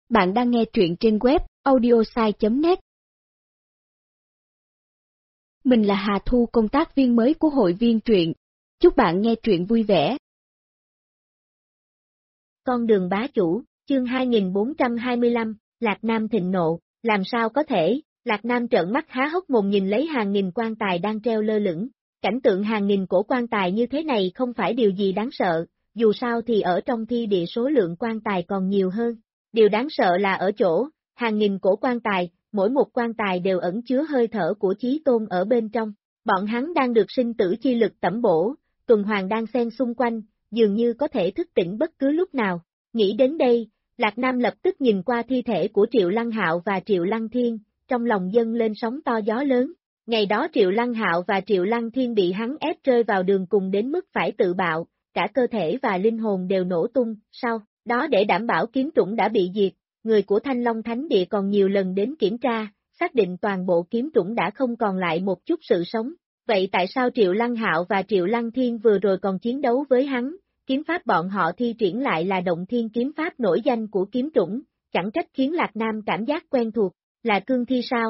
Bạn đang nghe truyện trên web audiosai.net. Mình là Hà Thu, công tác viên mới của hội viên truyện. Chúc bạn nghe truyện vui vẻ. Con đường bá chủ, chương 2425, Lạc Nam thịnh nộ, làm sao có thể? Lạc Nam trợn mắt há hốc mồm nhìn lấy hàng nghìn quan tài đang treo lơ lửng. Cảnh tượng hàng nghìn cổ quan tài như thế này không phải điều gì đáng sợ, dù sao thì ở trong thi địa số lượng quan tài còn nhiều hơn. Điều đáng sợ là ở chỗ, hàng nghìn cổ quan tài, mỗi một quan tài đều ẩn chứa hơi thở của Chí Tôn ở bên trong. Bọn hắn đang được sinh tử chi lực tẩm bổ, tuần hoàn đang xen xung quanh, dường như có thể thức tỉnh bất cứ lúc nào. Nghĩ đến đây, Lạc Nam lập tức nhìn qua thi thể của Triệu Lăng Hạo và Triệu Lăng Thiên, trong lòng dâng lên sóng to gió lớn. Ngày đó Triệu Lăng Hạo và Triệu Lăng Thiên bị hắn ép rơi vào đường cùng đến mức phải tự bạo, cả cơ thể và linh hồn đều nổ tung. Sau đó để đảm bảo kiếm trũng đã bị diệt, người của Thanh Long Thánh Địa còn nhiều lần đến kiểm tra, xác định toàn bộ kiếm trũng đã không còn lại một chút sự sống. Vậy tại sao Triệu Lăng Hạo và Triệu Lăng Thiên vừa rồi còn chiến đấu với hắn? Kiếm pháp bọn họ thi triển lại là Động Thiên kiếm pháp nổi danh của kiếm trũng, chẳng trách khiến Lạc Nam cảm giác quen thuộc, là cương thi sao?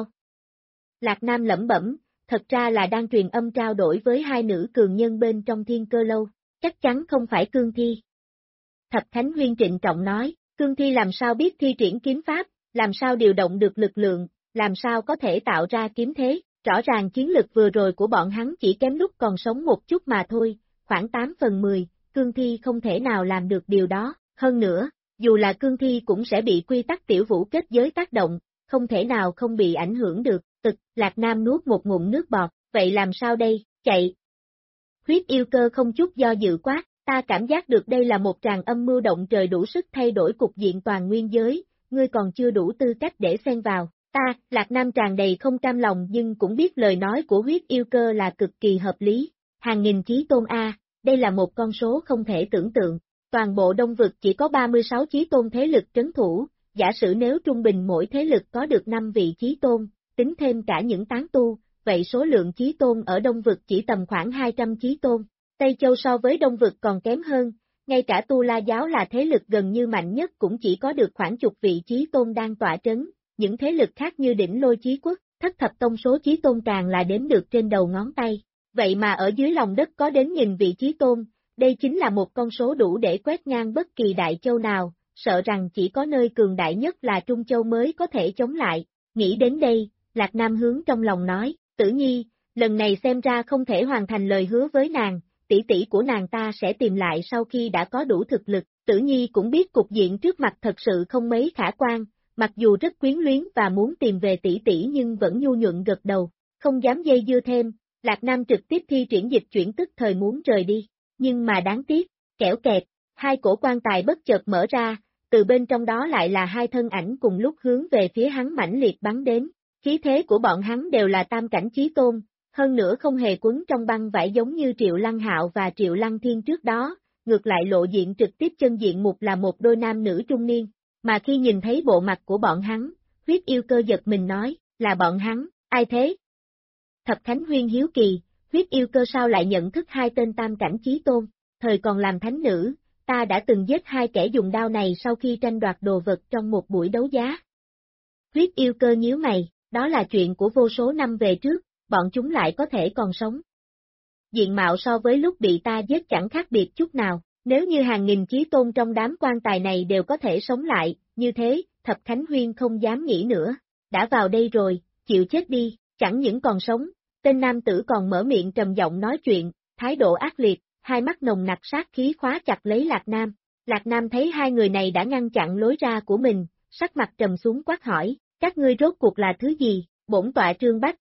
Lạc Nam lẩm bẩm, thật ra là đang truyền âm trao đổi với hai nữ cường nhân bên trong Thiên Cơ Lâu, chắc chắn không phải cương thi. Thập Thánh Huyên trịnh trọng nói, cương thi làm sao biết thi triển kiếm pháp, làm sao điều động được lực lượng, làm sao có thể tạo ra kiếm thế, rõ ràng chiến lực vừa rồi của bọn hắn chỉ kém lúc còn sống một chút mà thôi, khoảng 8/10, cương thi không thể nào làm được điều đó, hơn nữa, dù là cương thi cũng sẽ bị quy tắc tiểu vũ kết giới tác động, không thể nào không bị ảnh hưởng được. Lạc Nam nuốt một ngụm nước bọt, vậy làm sao đây, chạy. Huyết yêu cơ không chút do dự quát, ta cảm giác được đây là một tràng âm mưu động trời đủ sức thay đổi cục diện toàn nguyên giới, ngươi còn chưa đủ tư cách để xen vào. Lạc Nam tràn đầy không cam lòng nhưng cũng biết lời nói của huyết yêu cơ là cực kỳ hợp lý. Hàng nghìn Chí Tôn A, đây là một con số không thể tưởng tượng. Toàn bộ Đông Vực chỉ có 36 Chí Tôn thế lực trấn thủ, giả sử nếu trung bình mỗi thế lực có được 5 vị Chí Tôn, tính thêm cả những tán tu, vậy số lượng Chí Tôn ở Đông Vực chỉ tầm khoảng 200 Chí Tôn. Tây Châu so với Đông Vực còn kém hơn, ngay cả Tu La Giáo là thế lực gần như mạnh nhất cũng chỉ có được khoảng chục vị Chí Tôn đang tọa trấn, những thế lực khác như Đỉnh Lôi Chí Quốc, Thất Thập Tông số Chí Tôn càng là đếm được trên đầu ngón tay. Vậy mà ở dưới lòng đất có đến nghìn vị Chí Tôn, đây chính là một con số đủ để quét ngang bất kỳ đại châu nào, sợ rằng chỉ có nơi cường đại nhất là Trung Châu mới có thể chống lại. Nghĩ đến đây, Lạc Nam hướng trong lòng nói, Tử Nhi, lần này xem ra không thể hoàn thành lời hứa với nàng, tỷ tỷ của nàng ta sẽ tìm lại sau khi đã có đủ thực lực. Tử Nhi cũng biết cục diện trước mặt thật sự không mấy khả quan, mặc dù rất quyến luyến và muốn tìm về tỷ tỷ nhưng vẫn nhu nhuận gật đầu, không dám dây dưa thêm. Lạc Nam trực tiếp thi triển dịch chuyển tức thời muốn rời đi, nhưng mà đáng tiếc, kẻo kẹt, hai cổ quan tài bất chợt mở ra, từ bên trong đó lại là hai thân ảnh cùng lúc hướng về phía hắn mãnh liệt bắn đến. Khí thế của bọn hắn đều là tam cảnh Chí Tôn, hơn nữa không hề quấn trong băng vải giống như Triệu Lăng Hạo và Triệu Lăng Thiên trước đó, ngược lại lộ diện trực tiếp chân diện mục là một đôi nam nữ trung niên, mà khi nhìn thấy bộ mặt của bọn hắn, huyết yêu cơ giật mình nói, là bọn hắn, ai thế? Thập Thánh Huyên hiếu kỳ, huyết yêu cơ sao lại nhận thức hai tên tam cảnh Chí Tôn, thời còn làm thánh nữ, ta đã từng giết hai kẻ dùng đao này sau khi tranh đoạt đồ vật trong một buổi đấu giá. Huyết yêu cơ nhíu mày, đó là chuyện của vô số năm về trước, bọn chúng lại có thể còn sống. Diện mạo so với lúc bị ta giết chẳng khác biệt chút nào, nếu như hàng nghìn Chí Tôn trong đám quan tài này đều có thể sống lại, như thế, Thập Thánh Huyên không dám nghĩ nữa, đã vào đây rồi, chịu chết đi, chẳng những còn sống, tên nam tử còn mở miệng trầm giọng nói chuyện, thái độ ác liệt, hai mắt nồng nặc sát khí khóa chặt lấy Lạc Nam. Lạc Nam thấy hai người này đã ngăn chặn lối ra của mình, sắc mặt trầm xuống quát hỏi, các ngươi rốt cuộc là thứ gì, bổn tọa Trương Bách.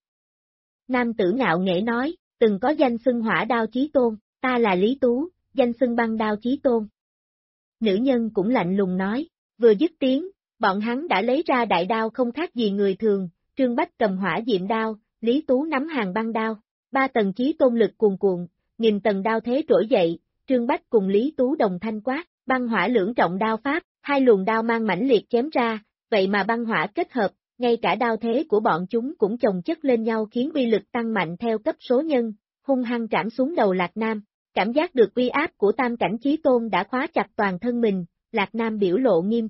Nam tử ngạo nghễ nói, từng có danh xưng Hỏa Đao Chí Tôn, ta là Lý Tú, danh xưng Băng Đao Chí Tôn. Nữ nhân cũng lạnh lùng nói, vừa dứt tiếng, bọn hắn đã lấy ra đại đao không khác gì người thường, Trương Bách cầm hỏa diệm đao, Lý Tú nắm hàng băng đao, 3 tầng Chí Tôn lực cuồn cuộn, nghìn tầng đao thế trỗi dậy, Trương Bách cùng Lý Tú đồng thanh quát, băng hỏa lưỡng trọng đao pháp, hai luồng đao mang mãnh liệt chém ra, vậy mà băng hỏa kết hợp, ngay cả đao thế của bọn chúng cũng chồng chất lên nhau khiến uy lực tăng mạnh theo cấp số nhân, hung hăng trảm xuống đầu Lạc Nam. Cảm giác được uy áp của tam cảnh Chí Tôn đã khóa chặt toàn thân mình, Lạc Nam biểu lộ nghiêm túc,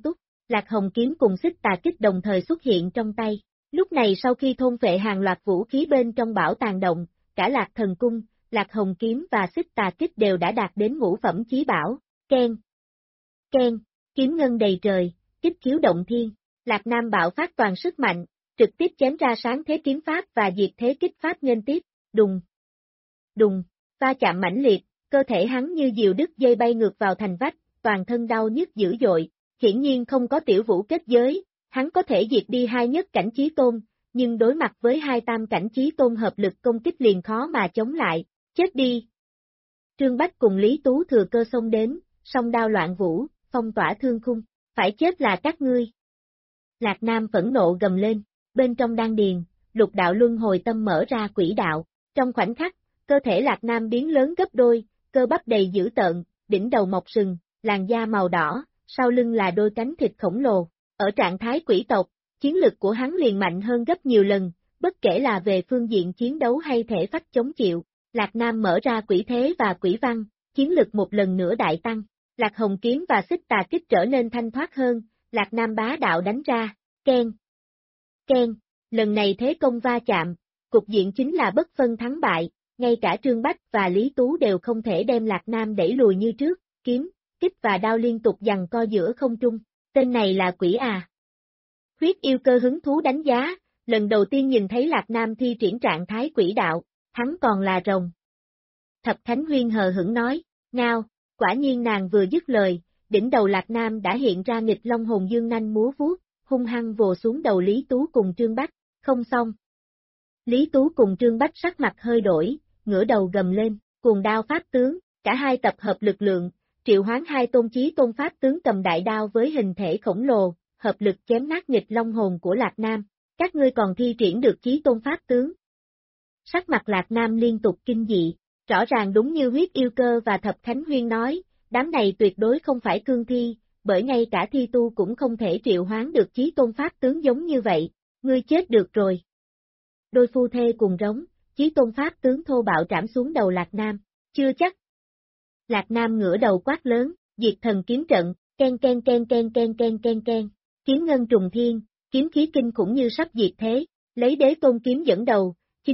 Lạc Hồng kiếm cùng xích tà kích đồng thời xuất hiện trong tay. Lúc này sau khi thôn phệ hàng loạt vũ khí bên trong bảo tàng động, cả Lạc Thần Cung, Lạc Hồng kiếm và xích tà kích đều đã đạt đến ngũ phẩm chí bảo. Ken, Ken, kiếm ngân đầy trời, kích khiếu động thiên. Lạc Nam bạo phát toàn sức mạnh, trực tiếp chém ra sáng thế kiếm pháp và diệt thế kích pháp nghênh tiếp. Đùng, đùng, va chạm mãnh liệt, cơ thể hắn như diều đứt dây bay ngược vào thành vách, toàn thân đau nhức dữ dội. Hiển nhiên không có tiểu vũ kết giới, hắn có thể diệt đi hai nhất cảnh chí tôn, nhưng đối mặt với hai tam cảnh chí tôn hợp lực công kích liền khó mà chống lại. Chết đi! Trương Bách cùng Lý Tú thừa cơ xông đến, song đao loạn vũ, phong tỏa thương khung. Phải chết là các ngươi! Lạc Nam phẫn nộ gầm lên, bên trong đan điền, lục đạo luân hồi tâm mở ra quỹ đạo. Trong khoảnh khắc, cơ thể Lạc Nam biến lớn gấp đôi, cơ bắp đầy dữ tợn, đỉnh đầu mọc sừng, làn da màu đỏ, sau lưng là đôi cánh thịt khổng lồ. Ở trạng thái quỷ tộc, chiến lực của hắn liền mạnh hơn gấp nhiều lần, bất kể là về phương diện chiến đấu hay thể phách chống chịu. Lạc Nam mở ra quỷ thế và quỷ văn, chiến lực một lần nữa đại tăng. Lạc Hồng kiếm và xích tà kích trở nên thanh thoát hơn, Lạc Nam bá đạo đánh ra. Ken, Ken, lần này thế công va chạm, cục diện chính là bất phân thắng bại, ngay cả Trương Bách và Lý Tú đều không thể đem Lạc Nam đẩy lùi như trước, kiếm, kích và đao liên tục giằng co giữa không trung. Tên này là quỷ à? Huyết yêu cơ hứng thú đánh giá, lần đầu tiên nhìn thấy Lạc Nam thi triển trạng thái quỷ đạo, hắn còn là rồng. Thập Khánh Huyên hờ hững nói, ngao, quả nhiên nàng vừa dứt lời, đỉnh đầu Lạc Nam đã hiện ra nghịch long hồn dương nanh múa vuốt, hung hăng vồ xuống đầu Lý Tú cùng Trương Bách, không xong. Lý Tú cùng Trương Bách sắc mặt hơi đổi, ngửa đầu gầm lên, cuồng đao pháp tướng, cả hai tập hợp lực lượng, triệu hoán hai tôn chí tôn pháp tướng cầm đại đao với hình thể khổng lồ, hợp lực chém nát nghịch long hồn của Lạc Nam. Các ngươi còn thi triển được chí tôn pháp tướng. Sắc mặt Lạc Nam liên tục kinh dị, rõ ràng đúng như huyết yêu cơ và Thập Khánh Huyên nói, đám này tuyệt đối không phải cương thi, bởi ngay cả thi tu cũng không thể triệu hoán được chí tôn pháp tướng giống như vậy, ngươi chết được rồi. Đôi phu thê cùng rống, chí tôn pháp tướng thô bạo trảm xuống đầu Lạc Nam, chưa chắc. Lạc Nam ngửa đầu quát lớn, diệt thần kiếm trận, ken ken ken ken ken ken ken ken, kiếm ngân trùng thiên, kiếm khí kinh khủng như sắp diệt thế, lấy đế tôn kiếm dẫn đầu,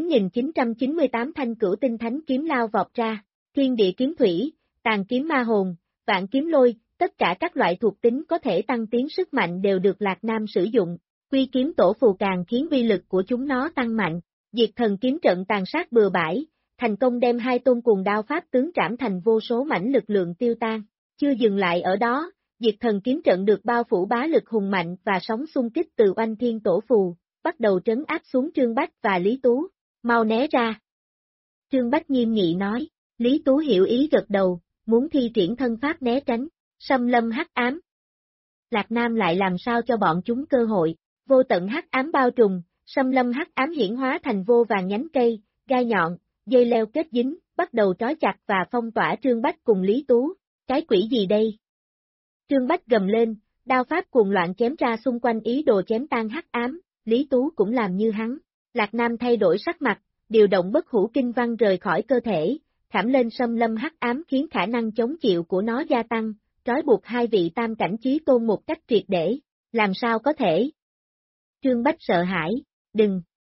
9.998 thanh cửu tinh thánh kiếm lao vọt ra, thiên địa kiếm thủy, tàn kiếm ma hồn, vạn kiếm lôi, tất cả các loại thuộc tính có thể tăng tiến sức mạnh đều được Lạc Nam sử dụng, quy kiếm tổ phù càng khiến uy lực của chúng nó tăng mạnh, diệt thần kiếm trận tàn sát bừa bãi, thành công đem hai tôn cuồng đao pháp tướng trảm thành vô số mảnh lực lượng tiêu tan. Chưa dừng lại ở đó, diệt thần kiếm trận được bao phủ bá lực hùng mạnh và sóng xung kích từ oanh thiên tổ phù, bắt đầu trấn áp xuống Trương Bách và Lý Tú, mau né ra. Trương Bách nghiêm nghị nói, Lý Tú hiểu ý gật đầu, muốn thi triển thân pháp né tránh, xâm lâm hắc ám. Lạc Nam lại làm sao cho bọn chúng cơ hội, vô tận hắc ám bao trùm, xâm lâm hắc ám hiển hóa thành vô vàng nhánh cây, gai nhọn, dây leo kết dính, bắt đầu trói chặt và phong tỏa Trương Bách cùng Lý Tú. Cái quỷ gì đây? Trương Bách gầm lên, đao pháp cuồng loạn chém ra xung quanh ý đồ chém tan hắc ám, Lý Tú cũng làm như hắn. Lạc Nam thay đổi sắc mặt, điều động bất hủ kinh văn rời khỏi cơ thể, khảm lên xâm lâm hắc ám khiến khả năng chống chịu của nó gia tăng, trói buộc hai vị tam cảnh chí tôn một cách triệt để. Làm sao có thể? Trương Bách sợ hãi, đừng.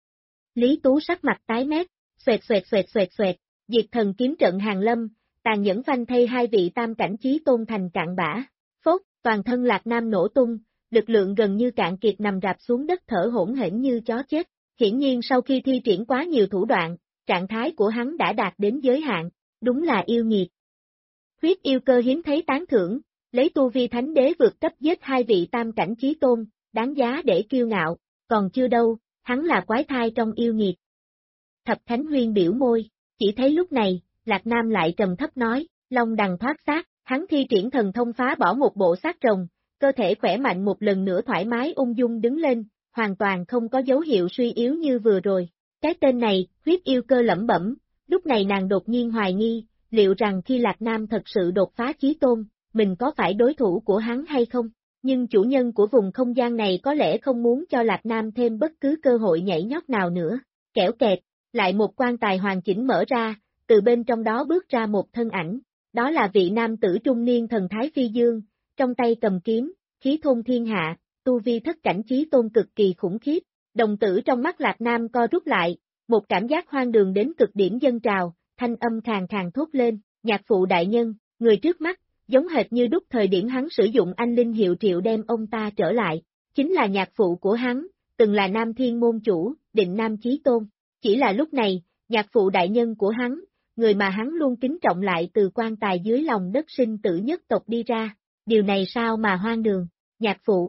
Lý Tú sắc mặt tái mét, xoẹt xoẹt xoẹt xoẹt xoẹt, diệt thần kiếm trận hàng lâm, tàn nhẫn phanh thây hai vị tam cảnh chí tôn thành cạn bã. Phốt, toàn thân Lạc Nam nổ tung, lực lượng gần như cạn kiệt nằm rạp xuống đất thở hổn hển như chó chết. Hiển nhiên sau khi thi triển quá nhiều thủ đoạn, trạng thái của hắn đã đạt đến giới hạn, đúng là yêu nghiệt. Huyết yêu cơ hiếm thấy tán thưởng, lấy tu vi thánh đế vượt cấp giết hai vị tam cảnh chí tôn, đáng giá để kiêu ngạo, còn chưa đâu, hắn là quái thai trong yêu nghiệt. Thập Khánh Huyên biểu môi, chỉ thấy lúc này, Lạc Nam lại trầm thấp nói, long đằng thoát xác, hắn thi triển thần thông phá bỏ một bộ xác rồng, cơ thể khỏe mạnh một lần nữa thoải mái ung dung đứng lên, hoàn toàn không có dấu hiệu suy yếu như vừa rồi. Cái tên này, huyết yêu cơ lẩm bẩm, lúc này nàng đột nhiên hoài nghi, liệu rằng khi Lạc Nam thật sự đột phá chí tôn, mình có phải đối thủ của hắn hay không? Nhưng chủ nhân của vùng không gian này có lẽ không muốn cho Lạc Nam thêm bất cứ cơ hội nhảy nhót nào nữa. Kẻo kẹt, lại một quan tài hoàn chỉnh mở ra, từ bên trong đó bước ra một thân ảnh, đó là vị nam tử trung niên thần thái phi dương, trong tay cầm kiếm, khí thôn thiên hạ, tu vi thất cảnh chí tôn cực kỳ khủng khiếp. Đồng tử trong mắt Lạc Nam co rút lại, một cảm giác hoang đường đến cực điểm dâng trào, thanh âm khàn khàn thốt lên, nhạc phụ đại nhân, người trước mắt, giống hệt như đúc thời điểm hắn sử dụng anh linh hiệu triệu đem ông ta trở lại, chính là nhạc phụ của hắn, từng là Nam Thiên môn chủ, Định Nam Chí Tôn. Chỉ là lúc này, nhạc phụ đại nhân của hắn, người mà hắn luôn kính trọng lại từ quan tài dưới lòng đất sinh tử nhất tộc đi ra, điều này sao mà hoang đường, nhạc phụ.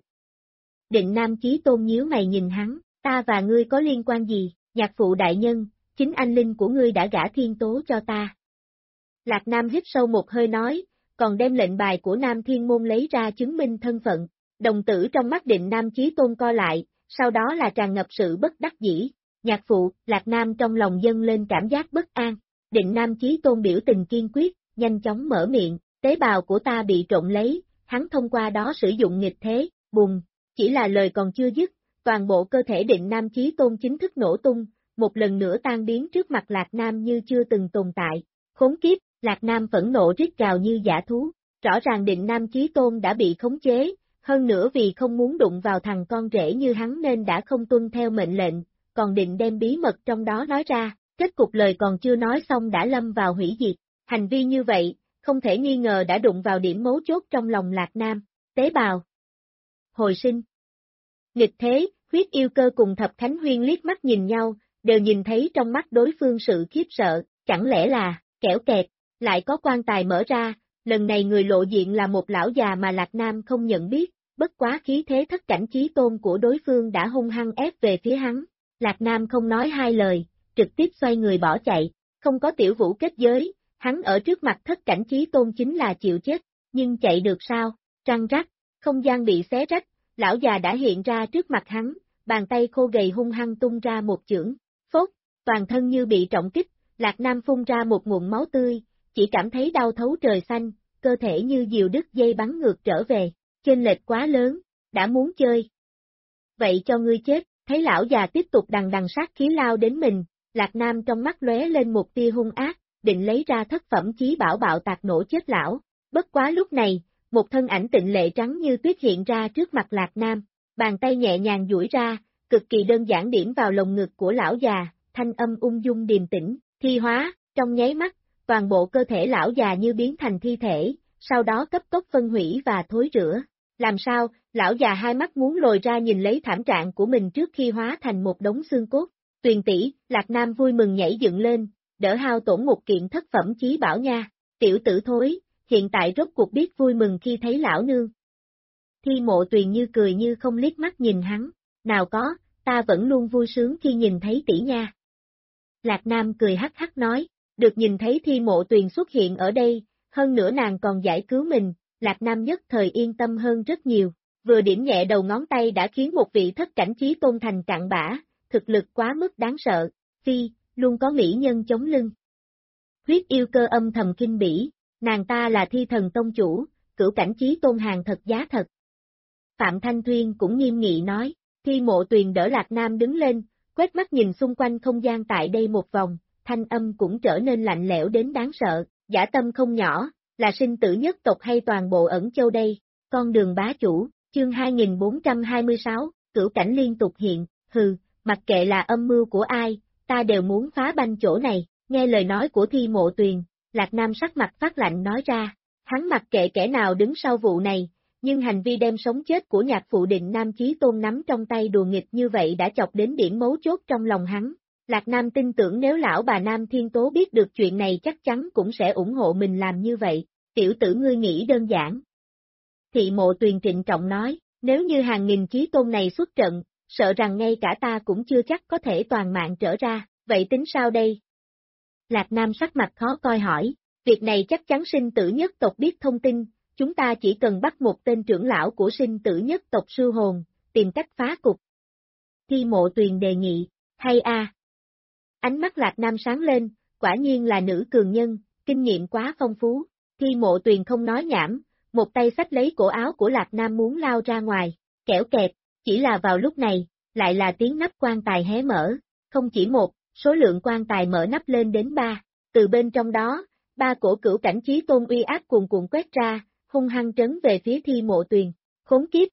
Định Nam Chí Tôn nhíu mày nhìn hắn, ta và ngươi có liên quan gì, nhạc phụ đại nhân, chính anh linh của ngươi đã gả thiên tố cho ta. Lạc Nam hít sâu một hơi nói, còn đem lệnh bài của Nam Thiên Môn lấy ra chứng minh thân phận, đồng tử trong mắt Định Nam Chí Tôn co lại, sau đó là tràn ngập sự bất đắc dĩ, nhạc phụ, Lạc Nam trong lòng dâng lên cảm giác bất an, Định Nam Chí Tôn biểu tình kiên quyết, nhanh chóng mở miệng, tế bào của ta bị trộn lấy, hắn thông qua đó sử dụng nghịch thế, bùng, chỉ là lời còn chưa dứt, toàn bộ cơ thể Định Nam Chí Tôn chính thức nổ tung, một lần nữa tan biến trước mặt Lạc Nam như chưa từng tồn tại, khốn kiếp, Lạc Nam phẫn nộ rít gào như dã thú, rõ ràng Định Nam Chí Tôn đã bị khống chế, hơn nữa vì không muốn đụng vào thằng con rể như hắn nên đã không tuân theo mệnh lệnh, còn định đem bí mật trong đó nói ra, kết cục lời còn chưa nói xong đã lâm vào hủy diệt, hành vi như vậy, không thể nghi ngờ đã đụng vào điểm mấu chốt trong lòng Lạc Nam, tế bào, hồi sinh, nghịch thế, huyết yêu cơ cùng Thập Khánh Huyên liếc mắt nhìn nhau, đều nhìn thấy trong mắt đối phương sự khiếp sợ, chẳng lẽ là, kẻo kẹt, lại có quan tài mở ra, lần này người lộ diện là một lão già mà Lạc Nam không nhận biết, bất quá khí thế thất cảnh chí tôn của đối phương đã hung hăng ép về phía hắn, Lạc Nam không nói hai lời, trực tiếp xoay người bỏ chạy, không có tiểu vũ kết giới, hắn ở trước mặt thất cảnh chí tôn chính là chịu chết, nhưng chạy được sao, răng rắc, không gian bị xé rách, lão già đã hiện ra trước mặt hắn, bàn tay khô gầy hung hăng tung ra một chưởng, phốt, toàn thân như bị trọng kích, Lạc Nam phun ra một nguồn máu tươi, chỉ cảm thấy đau thấu trời xanh, cơ thể như diều đứt dây bắn ngược trở về, chênh lệch quá lớn, đã muốn chơi. Vậy cho ngươi chết, thấy lão già tiếp tục đằng đằng sát khí lao đến mình, Lạc Nam trong mắt lóe lên một tia hung ác, định lấy ra thất phẩm chí bảo bạo tạc nổ chết lão, bất quá lúc này, một thân ảnh tịnh lệ trắng như tuyết hiện ra trước mặt Lạc Nam, bàn tay nhẹ nhàng duỗi ra, cực kỳ đơn giản điểm vào lồng ngực của lão già, thanh âm ung dung điềm tĩnh, thi hóa, trong nháy mắt, toàn bộ cơ thể lão già như biến thành thi thể, sau đó cấp tốc phân hủy và thối rữa. Làm sao, lão già hai mắt muốn lồi ra nhìn lấy thảm trạng của mình trước khi hóa thành một đống xương cốt. Tuyền tỷ, Lạc Nam vui mừng nhảy dựng lên, đỡ hao tổn một kiện thất phẩm chí bảo nha, tiểu tử thối, hiện tại rốt cuộc biết vui mừng khi thấy lão nương. Thi Mộ Tuyền như cười như không liếc mắt nhìn hắn, nào có, ta vẫn luôn vui sướng khi nhìn thấy tỷ nha. Lạc Nam cười hắc hắc nói, được nhìn thấy Thi Mộ Tuyền xuất hiện ở đây, hơn nữa nàng còn giải cứu mình, Lạc Nam nhất thời yên tâm hơn rất nhiều, vừa điểm nhẹ đầu ngón tay đã khiến một vị thất cảnh chí tôn thành cặn bã, thực lực quá mức đáng sợ, phi, luôn có mỹ nhân chống lưng. Huyết yêu cơ âm thầm kinh bỉ, nàng ta là Thi Thần Tông chủ, cửu cảnh chí tôn hàng thật giá thật. Phạm Thanh Thuyên cũng nghiêm nghị nói, Thi Mộ Tuyền đỡ Lạc Nam đứng lên, quét mắt nhìn xung quanh không gian tại đây một vòng, thanh âm cũng trở nên lạnh lẽo đến đáng sợ, dã tâm không nhỏ, là sinh tử nhất tộc hay toàn bộ Ẩn Châu đây, con đường bá chủ, chương 2426, cửu cảnh liên tục hiện, hừ, mặc kệ là âm mưu của ai, ta đều muốn phá banh chỗ này, nghe lời nói của Thi Mộ Tuyền, Lạc Nam sắc mặt phát lạnh nói ra, hắn mặc kệ kẻ nào đứng sau vụ này, nhưng hành vi đem sống chết của nhạc phụ Định Nam Chí Tôn nắm trong tay đùa nghịch như vậy đã chọc đến điểm mấu chốt trong lòng hắn. Lạc Nam tin tưởng nếu lão bà Nam Thiên Tố biết được chuyện này chắc chắn cũng sẽ ủng hộ mình làm như vậy, tiểu tử ngươi nghĩ đơn giản. Thị Mộ Tuyền trịnh trọng nói, nếu như hàng nghìn chí tôn này xuất trận, sợ rằng ngay cả ta cũng chưa chắc có thể toàn mạng trở ra, vậy tính sao đây? Lạc Nam sắc mặt khó coi hỏi, việc này chắc chắn sinh tử nhất tộc biết thông tin, chúng ta chỉ cần bắt một tên trưởng lão của sinh tử nhất tộc sư hồn, tìm cách phá cục. Thi Mộ Tuyền đề nghị, hay a. Ánh mắt Lạc Nam sáng lên, quả nhiên là nữ cường nhân, kinh nghiệm quá phong phú, Thi Mộ Tuyền không nói nhảm, một tay xách lấy cổ áo của Lạc Nam muốn lao ra ngoài, kẻo kẹt, chỉ là vào lúc này, lại là tiếng nắp quan tài hé mở, không chỉ một, số lượng quan tài mở nắp lên đến 3, từ bên trong đó, 3 cổ cửu cảnh chí tôn uy áp cuồn cuộn quét ra, hung hăng trấn về phía Thi Mộ Tuyền, Khốn kiếp!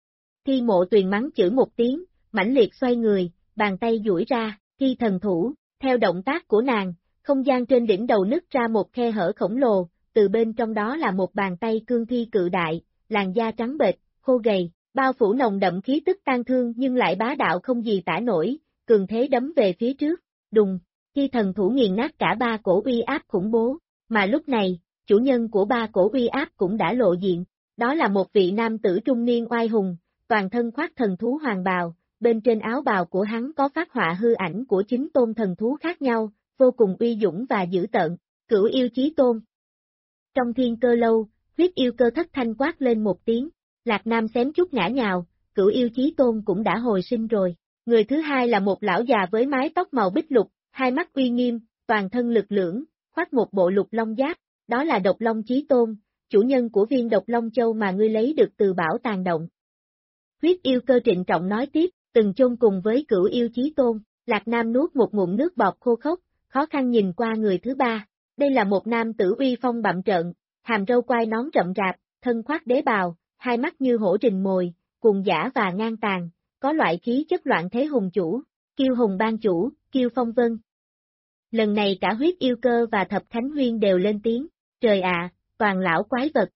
Thi Mộ Tuyền mắng chửi một tiếng, mãnh liệt xoay người, bàn tay duỗi ra, thi thần thủ, theo động tác của nàng, không gian trên đỉnh đầu nứt ra một khe hở khổng lồ, từ bên trong đó là một bàn tay cương thi cự đại, làn da trắng bệch, khô gầy, bao phủ nồng đậm khí tức tang thương nhưng lại bá đạo không gì tả nổi, cường thế đấm về phía trước, đùng, thi thần thủ nghiền nát cả ba cổ uy áp khủng bố, mà lúc này, chủ nhân của ba cổ uy áp cũng đã lộ diện, đó là một vị nam tử trung niên oai hùng, toàn thân khoác thần thú hoàng bào, bên trên áo bào của hắn có phác họa hư ảnh của chính tôn thần thú khác nhau, vô cùng uy dũng và dữ tợn, Cửu Yêu Chí Tôn. Trong Thiên Cơ Lâu, huyết yêu cơ thất thanh quát lên một tiếng, Lạc Nam xém chút ngã nhào, Cửu Yêu Chí Tôn cũng đã hồi sinh rồi. Người thứ hai là một lão già với mái tóc màu bích lục, hai mắt uy nghiêm, toàn thân lực lưỡng, khoác một bộ lục long giáp, đó là Độc Long Chí Tôn, chủ nhân của viên Độc Long Châu mà ngươi lấy được từ bảo tàng động. Huyết yêu cơ trịnh trọng nói tiếp, từng chôn cùng với Cửu Yêu Chí Tôn, Lạc Nam nuốt một ngụm nước bọt khô khốc, khó khăn nhìn qua người thứ ba, đây là một nam tử uy phong bặm trợn, hàm râu quai nón rậm rạp, thân khoác đế bào, hai mắt như hổ rình mồi, cuồng dã và ngang tàn, có loại khí chất loạn thế hùng chủ, Kiêu Hùng ban chủ, Kiêu Phong Vân. Lần này cả huyết yêu cơ và Thập Khánh Huyên đều lên tiếng, trời ạ, toàn lão quái vật.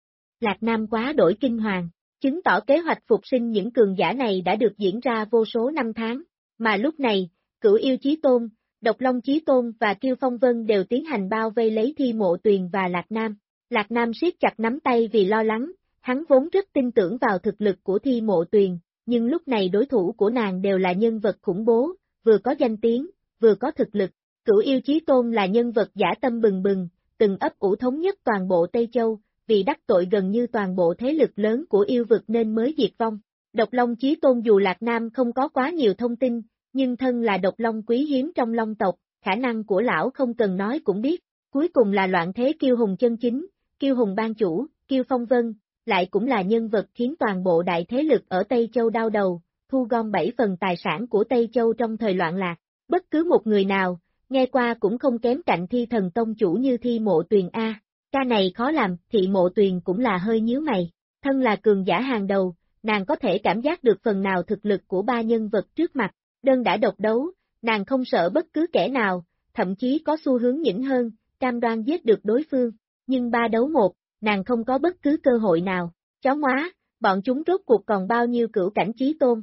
Lạc Nam quá đổi kinh hoàng, chứng tỏ kế hoạch phục sinh những cường giả này đã được diễn ra vô số năm tháng, mà lúc này, Cửu Yêu Chí Tôn, Độc Long Chí Tôn và Kiêu Phong Vân đều tiến hành bao vây lấy Thi Mộ Tuyền và Lạc Nam. Lạc Nam siết chặt nắm tay vì lo lắng, hắn vốn rất tin tưởng vào thực lực của Thi Mộ Tuyền, nhưng lúc này đối thủ của nàng đều là nhân vật khủng bố, vừa có danh tiếng, vừa có thực lực. Cửu Yêu Chí Tôn là nhân vật dã tâm bừng bừng, từng ấp ủ thống nhất toàn bộ Tây Châu, vì đắc tội gần như toàn bộ thế lực lớn của yêu vực nên mới diệt vong. Độc Long Chí Tôn dù Lạc Nam không có quá nhiều thông tin, nhưng thân là độc long quý hiếm trong long tộc, khả năng của lão không cần nói cũng biết. Cuối cùng là loạn thế Kiêu Hùng chân chính, Kiêu Hùng ban chủ, Kiêu Phong Vân, lại cũng là nhân vật khiến toàn bộ đại thế lực ở Tây Châu đau đầu, thu gom 7 phần tài sản của Tây Châu trong thời loạn lạc. Bất cứ một người nào, nghe qua cũng không kém cạnh Thi Thần Tông chủ như Thi Mộ Tuyền A. Ca này khó làm, Thị Mộ Tuyền cũng là hơi nhíu mày. Thân là cường giả hàng đầu, nàng có thể cảm giác được phần nào thực lực của ba nhân vật trước mặt. Đơn đã độc đấu, nàng không sợ bất cứ kẻ nào, thậm chí có xu hướng nhỉnh hơn, cam đoan giết được đối phương. Nhưng 3 đấu 1, nàng không có bất cứ cơ hội nào. Chó móa, bọn chúng rốt cuộc còn bao nhiêu cửu cảnh chí tôn.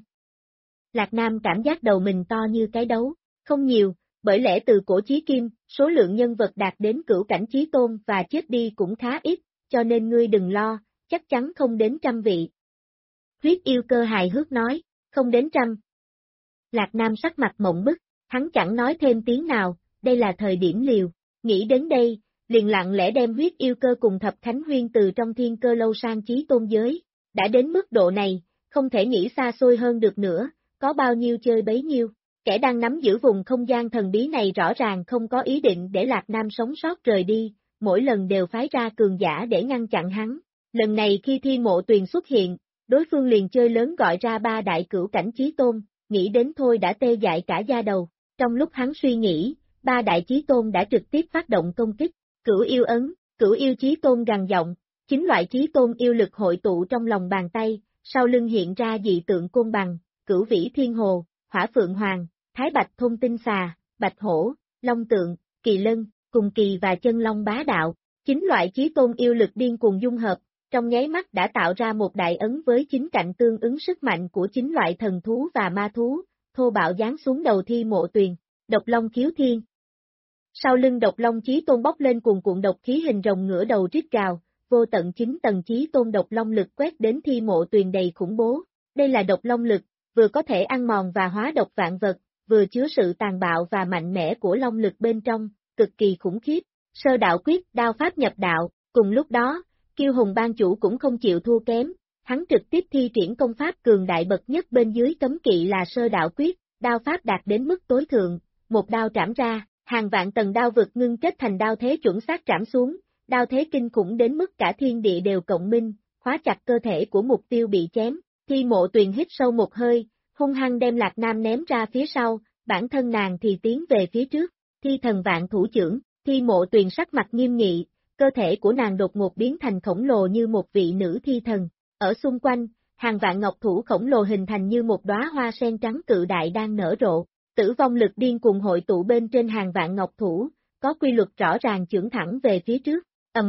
Lạc Nam cảm giác đầu mình to như cái đấu, không nhiều, bởi lẽ từ cổ chí kim, số lượng nhân vật đạt đến cửu cảnh chí tôn và chết đi cũng khá ít, cho nên ngươi đừng lo, chắc chắn không đến 100 vị. Huyết yêu cơ hài hước nói, không đến 100. Lạc Nam sắc mặt mộng bức, hắn chẳng nói thêm tiếng nào, đây là thời điểm liều, nghĩ đến đây, liền lặng lẽ đem huyết yêu cơ cùng Thập Khánh Huyên từ trong Thiên Cơ Lâu sang chí tôn giới, đã đến mức độ này, không thể nghĩ xa xôi hơn được nữa, có bao nhiêu chơi bấy nhiêu. Kẻ đang nắm giữ vùng không gian thần bí này rõ ràng không có ý định để Lạc Nam sống sót rời đi, mỗi lần đều phái ra cường giả để ngăn chặn hắn. Lần này khi Thi Mộ Tuyền xuất hiện, đối phương liền chơi lớn gọi ra 3 đại cửu cảnh chí tôn, nghĩ đến thôi đã tê dại cả da đầu. Trong lúc hắn suy nghĩ, 3 đại chí tôn đã trực tiếp phát động công kích, Cửu Yêu Ấn, Cửu Yêu Chí Tôn gằn giọng, 9 loại chí tôn yêu lực hội tụ trong lòng bàn tay, sau lưng hiện ra dị tượng côn bằng, Cửu Vĩ Thiên Hồ, Hỏa Phượng Hoàng, Thái Bạch Thôn Tinh Xà, Bạch Hổ, Long Tượng, Kỳ Lân, cùng kỳ và chân long bá đạo, 9 loại chí tôn yêu lực điên cuồng dung hợp, trong nháy mắt đã tạo ra một đại ấn với 9 cạnh tương ứng sức mạnh của 9 loại thần thú và ma thú, thô bạo giáng xuống đầu Thi Mộ Tuyền, Độc Long Khiếu Thiên. Sau lưng Độc Long Chí Tôn bốc lên cuồn cuộn độc khí hình rồng ngửa đầu rít gào, vô tận 9 tầng Chí Tôn Độc Long lực quét đến Thi Mộ Tuyền đầy khủng bố. Đây là Độc Long lực, vừa có thể ăn mòn và hóa độc vạn vật, vừa chứa sự tàn bạo và mạnh mẽ của Long lực bên trong, cực kỳ khủng khiếp. Sơ đạo quyết, đao pháp nhập đạo, cùng lúc đó, Kiêu Hùng ban chủ cũng không chịu thua kém, hắn trực tiếp thi triển công pháp cường đại bậc nhất bên dưới cấm kỵ là sơ đạo quyết, đao pháp đạt đến mức tối thượng, một đao trảm ra, hàng vạn tầng đao vực ngưng kết thành đao thế chuẩn xác trảm xuống, đao thế kinh khủng đến mức cả thiên địa đều cộng minh, khóa chặt cơ thể của mục tiêu bị chém. Thi Mộ Tuyền hít sâu một hơi, hung hăng đem Lạc Nam ném ra phía sau, bản thân nàng thì tiến về phía trước, Thi Thần Vạn Thủ Chưởng. Thi Mộ Tuyền sắc mặt nghiêm nghị, cơ thể của nàng đột ngột biến thành khổng lồ như một vị nữ thi thần, Ở xung quanh, hàng vạn ngọc thủ khổng lồ hình thành như một đóa hoa sen trắng cự đại đang nở rộ, tử vong lực điên cuồng hội tụ bên trên hàng vạn ngọc thủ, có quy luật rõ ràng chưởng thẳng về phía trước,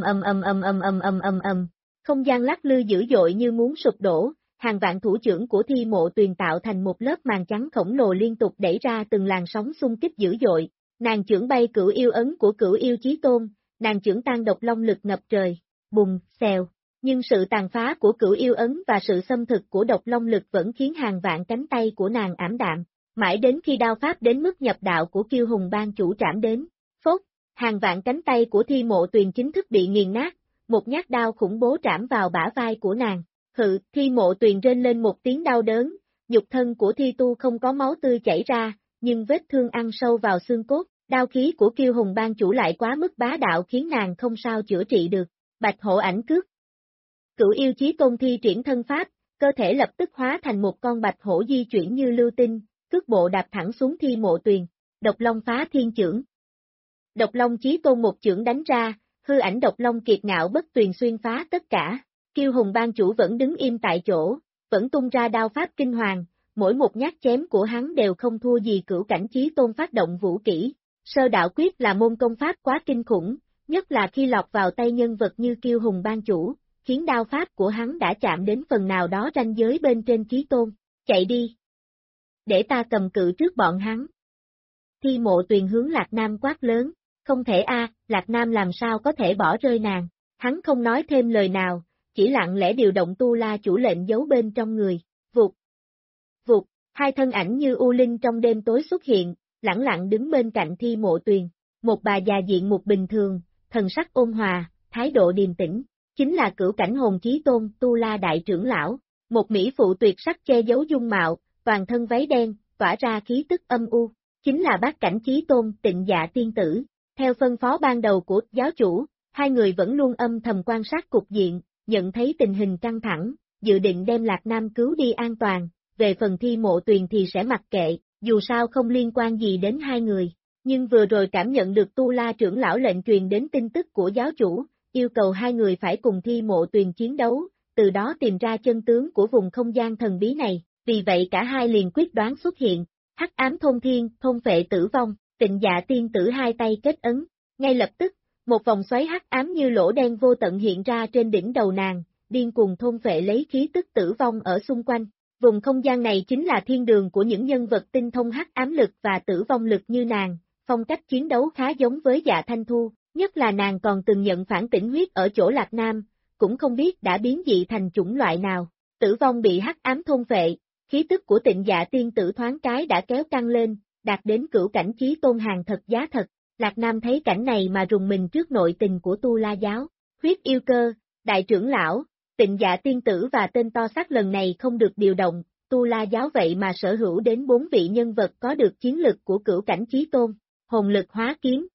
không gian lắc lư dữ dội như muốn sụp đổ, hàng vạn thủ chưởng của Thi Mộ Tuyền tạo thành một lớp màn trắng khổng lồ liên tục đẩy ra từng làn sóng xung kích dữ dội, nàng chưởng bay cửu yêu ấn của cửu yêu chí tôn, nàng chưởng tan độc long lực ngập trời, bùng, xèo. Nhưng sự tàn phá của cửu yêu ấn và sự xâm thực của độc long lực vẫn khiến hàng vạn cánh tay của nàng ảm đạm, mãi đến khi đao pháp đến mức nhập đạo của Kiêu Hùng Bang chủ trảm đến, phốt, hàng vạn cánh tay của Thi Mộ Tuyền chính thức bị nghiền nát, một nhát đao khủng bố trảm vào bả vai của nàng, Thi Mộ Tuyền rên lên một tiếng đau đớn, nhục thân của Thi Tu không có máu tươi chảy ra, nhưng vết thương ăn sâu vào xương cốt, đao khí của Kiêu Hùng Bang chủ lại quá mức bá đạo khiến nàng không sao chữa trị được, Bạch Hổ ảnh cước. Cửu yêu chí tôn thi triển thân pháp, cơ thể lập tức hóa thành một con bạch hổ di chuyển như lưu tinh, cước bộ đạp thẳng xuống Thi Mộ Tuyền, độc long phá thiên chưởng. Độc long chí tôn một chưởng đánh ra, hư ảnh độc long kiệt ngạo bất tuyền xuyên phá tất cả, Kiêu Hùng Bang chủ vẫn đứng im tại chỗ, vẫn tung ra đao pháp kinh hoàng, mỗi một nhát chém của hắn đều không thua gì cửu cảnh chí tôn phát động vũ kỹ, sơ đạo quyết là môn công pháp quá kinh khủng, nhất là khi lọt vào tay nhân vật như Kiêu Hùng Bang chủ, khiến đao pháp của hắn đã chạm đến phần nào đó ranh giới bên trên chí tôn, chạy đi. Để ta cầm cự trước bọn hắn. Thi Mộ Tuyền hướng Lạc Nam quát lớn, không thể Lạc Nam làm sao có thể bỏ rơi nàng, hắn không nói thêm lời nào, chỉ lặng lẽ điều động tu la chủ lệnh giấu bên trong người, vụt, vụt, hai thân ảnh như u linh trong đêm tối xuất hiện, lẳng lặng đứng bên cạnh Thi Mộ Tuyền, một bà già diện một bình thường, thần sắc ôn hòa, thái độ điềm tĩnh, chính là cửu cảnh hồn chí tôn, tu la đại trưởng lão, một mỹ phụ tuyệt sắc che giấu dung mạo, toàn thân váy đen, tỏa ra khí tức âm u, chính là bát cảnh chí tôn, Tịnh Dạ tiên tử. Theo phân phó ban đầu của giáo chủ, hai người vẫn luôn âm thầm quan sát cục diện, nhận thấy tình hình căng thẳng, dự định đem Lạc Nam cứu đi an toàn, về phần Thi Mộ Tuyền thì sẽ mặc kệ, dù sao không liên quan gì đến hai người. Nhưng vừa rồi cảm nhận được Tu La trưởng lão lệnh truyền đến tin tức của giáo chủ, yêu cầu hai người phải cùng Thi Mộ Tuyền chiến đấu, từ đó tìm ra chân tướng của vùng không gian thần bí này, vì vậy cả hai liền quyết đoán xuất hiện, hắc ám thôn thiên, thôn phệ tử vong. Tịnh Dạ tiên tử hai tay kết ấn, ngay lập tức, một vòng xoáy hắc ám như lỗ đen vô tận hiện ra trên đỉnh đầu nàng, điên cuồng thôn phệ lấy khí tức tử vong ở xung quanh. Vùng không gian này chính là thiên đường của những nhân vật tinh thông hắc ám lực và tử vong lực như nàng, phong cách chiến đấu khá giống với Dạ Thanh Thu, nhất là nàng còn từng nhận phản tỉnh huyết ở chỗ Lạc Nam, cũng không biết đã biến dị thành chủng loại nào. Tử vong bị hắc ám thôn phệ, khí tức của Tịnh Dạ tiên tử thoáng cái đã kéo căng lên, đạt đến cửu cảnh chí tôn hàng thật giá thật. Lạc Nam thấy cảnh này mà rùng mình trước nội tình của Tu La giáo. Huyết yêu cơ, đại trưởng lão, Tịnh Dạ tiên tử và tên to xác lần này không được điều động, Tu La giáo vậy mà sở hữu đến 4 vị nhân vật có được chiến lực của cửu cảnh chí tôn, hồn lực hóa kiếm.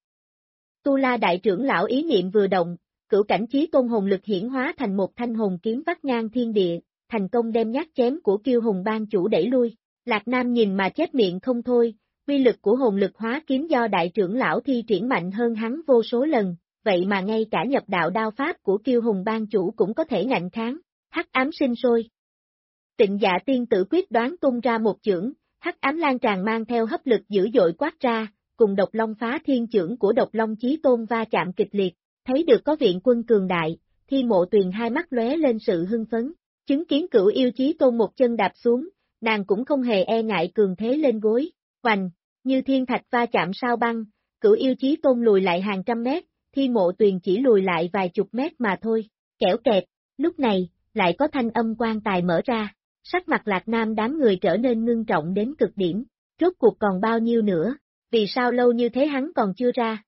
Tu La đại trưởng lão ý niệm vừa động, cửu cảnh chí tôn hồn lực hiển hóa thành một thanh hồn kiếm vắt ngang thiên địa, thành công đem nhát chém của Kiêu Hùng Bang chủ đẩy lui. Lạc Nam nhìn mà chép miệng không thôi. Uy lực của hồn lực hóa kiếm do đại trưởng lão thi triển mạnh hơn hắn vô số lần, vậy mà ngay cả nhập đạo đao pháp của Kiêu Hùng Bang chủ cũng có thể ngạnh kháng, hắc ám sinh sôi. Tịnh Dạ tiên tử quyết đoán tung ra một chưởng, hắc ám lan tràn mang theo hấp lực dữ dội quát ra, cùng độc long phá thiên chưởng của độc long chí tôn va chạm kịch liệt, thấy được có viện quân cường đại, Thi Mộ Tuyền hai mắt lóe lên sự hưng phấn, chứng kiến cửu yêu chí tôn một chân đạp xuống, nàng cũng không hề e ngại cường thế lên gối. Hoành, như thiên thạch va chạm sao băng, cửu yêu chí tôn lùi lại hàng trăm mét, Thi Mộ Tuyền chỉ lùi lại vài chục mét mà thôi, kẻo kẹt, lúc này, lại có thanh âm quan tài mở ra, sắc mặt Lạc Nam đám người trở nên ngưng trọng đến cực điểm, rốt cuộc còn bao nhiêu nữa, vì sao lâu như thế hắn còn chưa ra.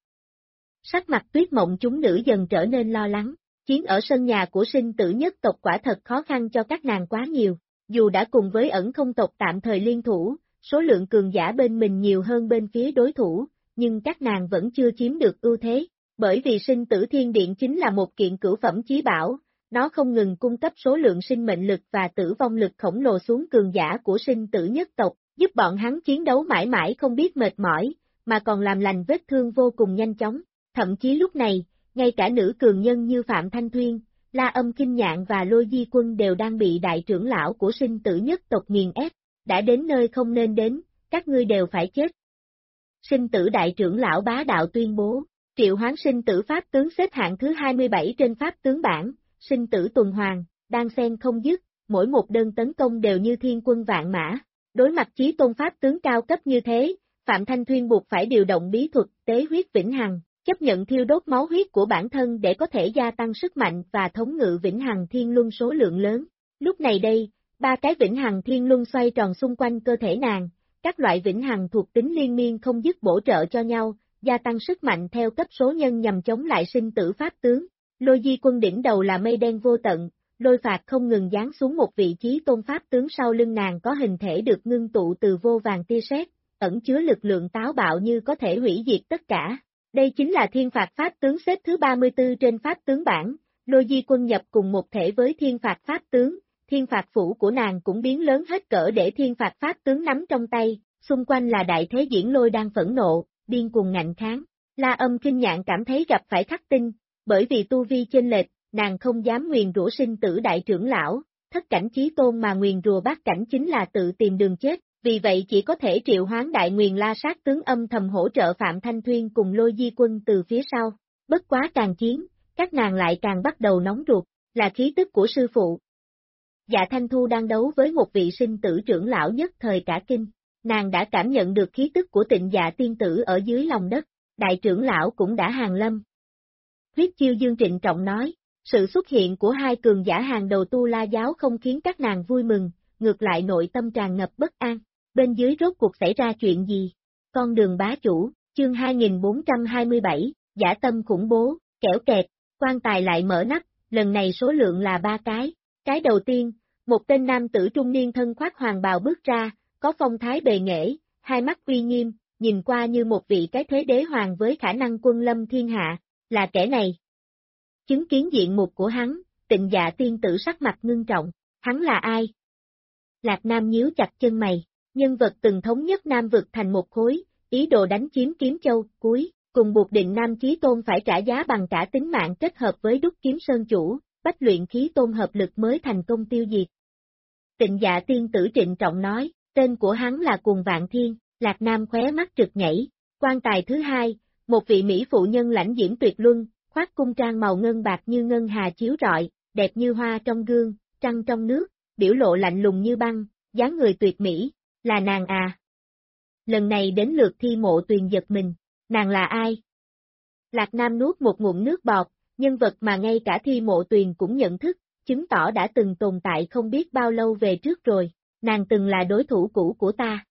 Sắc mặt Tuyết Mộng chúng nữ dần trở nên lo lắng, chiến ở sân nhà của sinh tử nhất tộc quả thật khó khăn cho các nàng quá nhiều, dù đã cùng với ẩn không tộc tạm thời liên thủ, số lượng cường giả bên mình nhiều hơn bên phía đối thủ, nhưng các nàng vẫn chưa chiếm được ưu thế, bởi vì sinh tử thiên điện chính là một kiện cửu phẩm chí bảo, nó không ngừng cung cấp số lượng sinh mệnh lực và tử vong lực khổng lồ xuống cường giả của sinh tử nhất tộc, giúp bọn hắn chiến đấu mãi mãi không biết mệt mỏi, mà còn làm lành vết thương vô cùng nhanh chóng, thậm chí lúc này, ngay cả nữ cường nhân như Phạm Thanh Thuyên, La Âm Kinh Nhạn và Lôi Di Quân đều đang bị đại trưởng lão của sinh tử nhất tộc nghiền ép, đã đến nơi không nên đến, các ngươi đều phải chết. Sinh tử đại trưởng lão bá đạo tuyên bố, triệu hoán sinh tử pháp tướng xếp hạng thứ 27 trên pháp tướng bảng, sinh tử tuần hoàn, đang xen không dứt, mỗi một đơn tấn công đều như thiên quân vạn mã. Đối mặt chí tôn pháp tướng cao cấp như thế, Phạm Thanh Thuyên buộc phải điều động bí thuật tế huyết vĩnh hằng, chấp nhận thiêu đốt máu huyết của bản thân để có thể gia tăng sức mạnh và thống ngự vĩnh hằng thiên luân số lượng lớn. Lúc này đây, 3 cái vĩnh hằng thiên luân xoay tròn xung quanh cơ thể nàng, các loại vĩnh hằng thuộc tính liên miên không dứt bổ trợ cho nhau, gia tăng sức mạnh theo cấp số nhân nhằm chống lại sinh tử pháp tướng. Lôi Di Quân đỉnh đầu là mây đen vô tận, lôi phạt không ngừng giáng xuống một vị trí tôn pháp tướng sau lưng nàng có hình thể được ngưng tụ từ vô vàng tia sét, ẩn chứa lực lượng táo bạo như có thể hủy diệt tất cả. Đây chính là thiên phạt pháp tướng xếp thứ 34 trên pháp tướng bảng, Lôi Di Quân nhập cùng một thể với thiên phạt pháp tướng, thiên phạt phủ của nàng cũng biến lớn hết cỡ để thiên phạt pháp tướng nắm trong tay, xung quanh là đại thế diễn lôi đang phẫn nộ, điên cuồng ngạnh kháng. La Âm Kinh Nhạn cảm thấy gặp phải khắc tinh, bởi vì tu vi chênh lệch, nàng không dám nguyền rủa sinh tử đại trưởng lão, thất cảnh chí tôn mà nguyền rủa bát cảnh chính là tự tìm đường chết, vì vậy chỉ có thể triệu hoán đại nguyền la sát tướng âm thầm hỗ trợ Phạm Thanh Thuyên cùng Lôi Di Quân từ phía sau. Bất quá càng chiến, các nàng lại càng bắt đầu nóng ruột, là khí tức của sư phụ. Dạ Thanh Thu đang đấu với một vị sinh tử trưởng lão nhất thời cả kinh, nàng đã cảm nhận được khí tức của Tịnh Dạ tiên tử ở dưới lòng đất, đại trưởng lão cũng đã hàng lâm. Huyết Chiêu Dương trịnh trọng nói, sự xuất hiện của hai cường giả hàng đầu Tu La giáo không khiến các nàng vui mừng, ngược lại nội tâm tràn ngập bất an. Bên dưới rốt cuộc xảy ra chuyện gì? Con đường bá chủ, chương 2427, giả tâm khủng bố, kẻo kẹt, quan tài lại mở nắp, lần này số lượng là 3 cái. Cái đầu tiên, một tên nam tử trung niên thân khoác hoàng bào bước ra, có phong thái bề nghệ, hai mắt uy nghiêm, nhìn qua như một vị cái thế đế hoàng với khả năng quân lâm thiên hạ, là kẻ này. Chứng kiến diện mục của hắn, Tịnh Dạ tiên tử sắc mặt ngưng trọng, hắn là ai? Lạc Nam nhíu chặt chân mày, nhân vật từng thống nhất Nam vực thành một khối, ý đồ đánh chiếm Kiếm Châu, cuối, cùng buộc định Nam Chí Tôn phải trả giá bằng cả tính mạng kết hợp với Đúc Kiếm Sơn Chủ, bách luyện khí tôn hợp lực mới thành công tiêu diệt. Tịnh Dạ tiên tử trịnh trọng nói, tên của hắn là Cuồng Vạn Thiên, Lạc Nam khóe mắt trực nhảy. Quan tài thứ hai, một vị mỹ phụ nhân lãnh diễm tuyệt luân, khoác cung trang màu ngân bạc như ngân hà chiếu rọi, đẹp như hoa trong gương, trăng trong nước, biểu lộ lạnh lùng như băng, dáng người tuyệt mỹ, là nàng à. Lần này đến lượt Thi Mộ Tuyền giật mình, nàng là ai? Lạc Nam nuốt một ngụm nước bọt, nhân vật mà ngay cả Thi Mộ Tuyền cũng nhận thức, chứng tỏ đã từng tồn tại không biết bao lâu về trước rồi, nàng từng là đối thủ cũ của ta.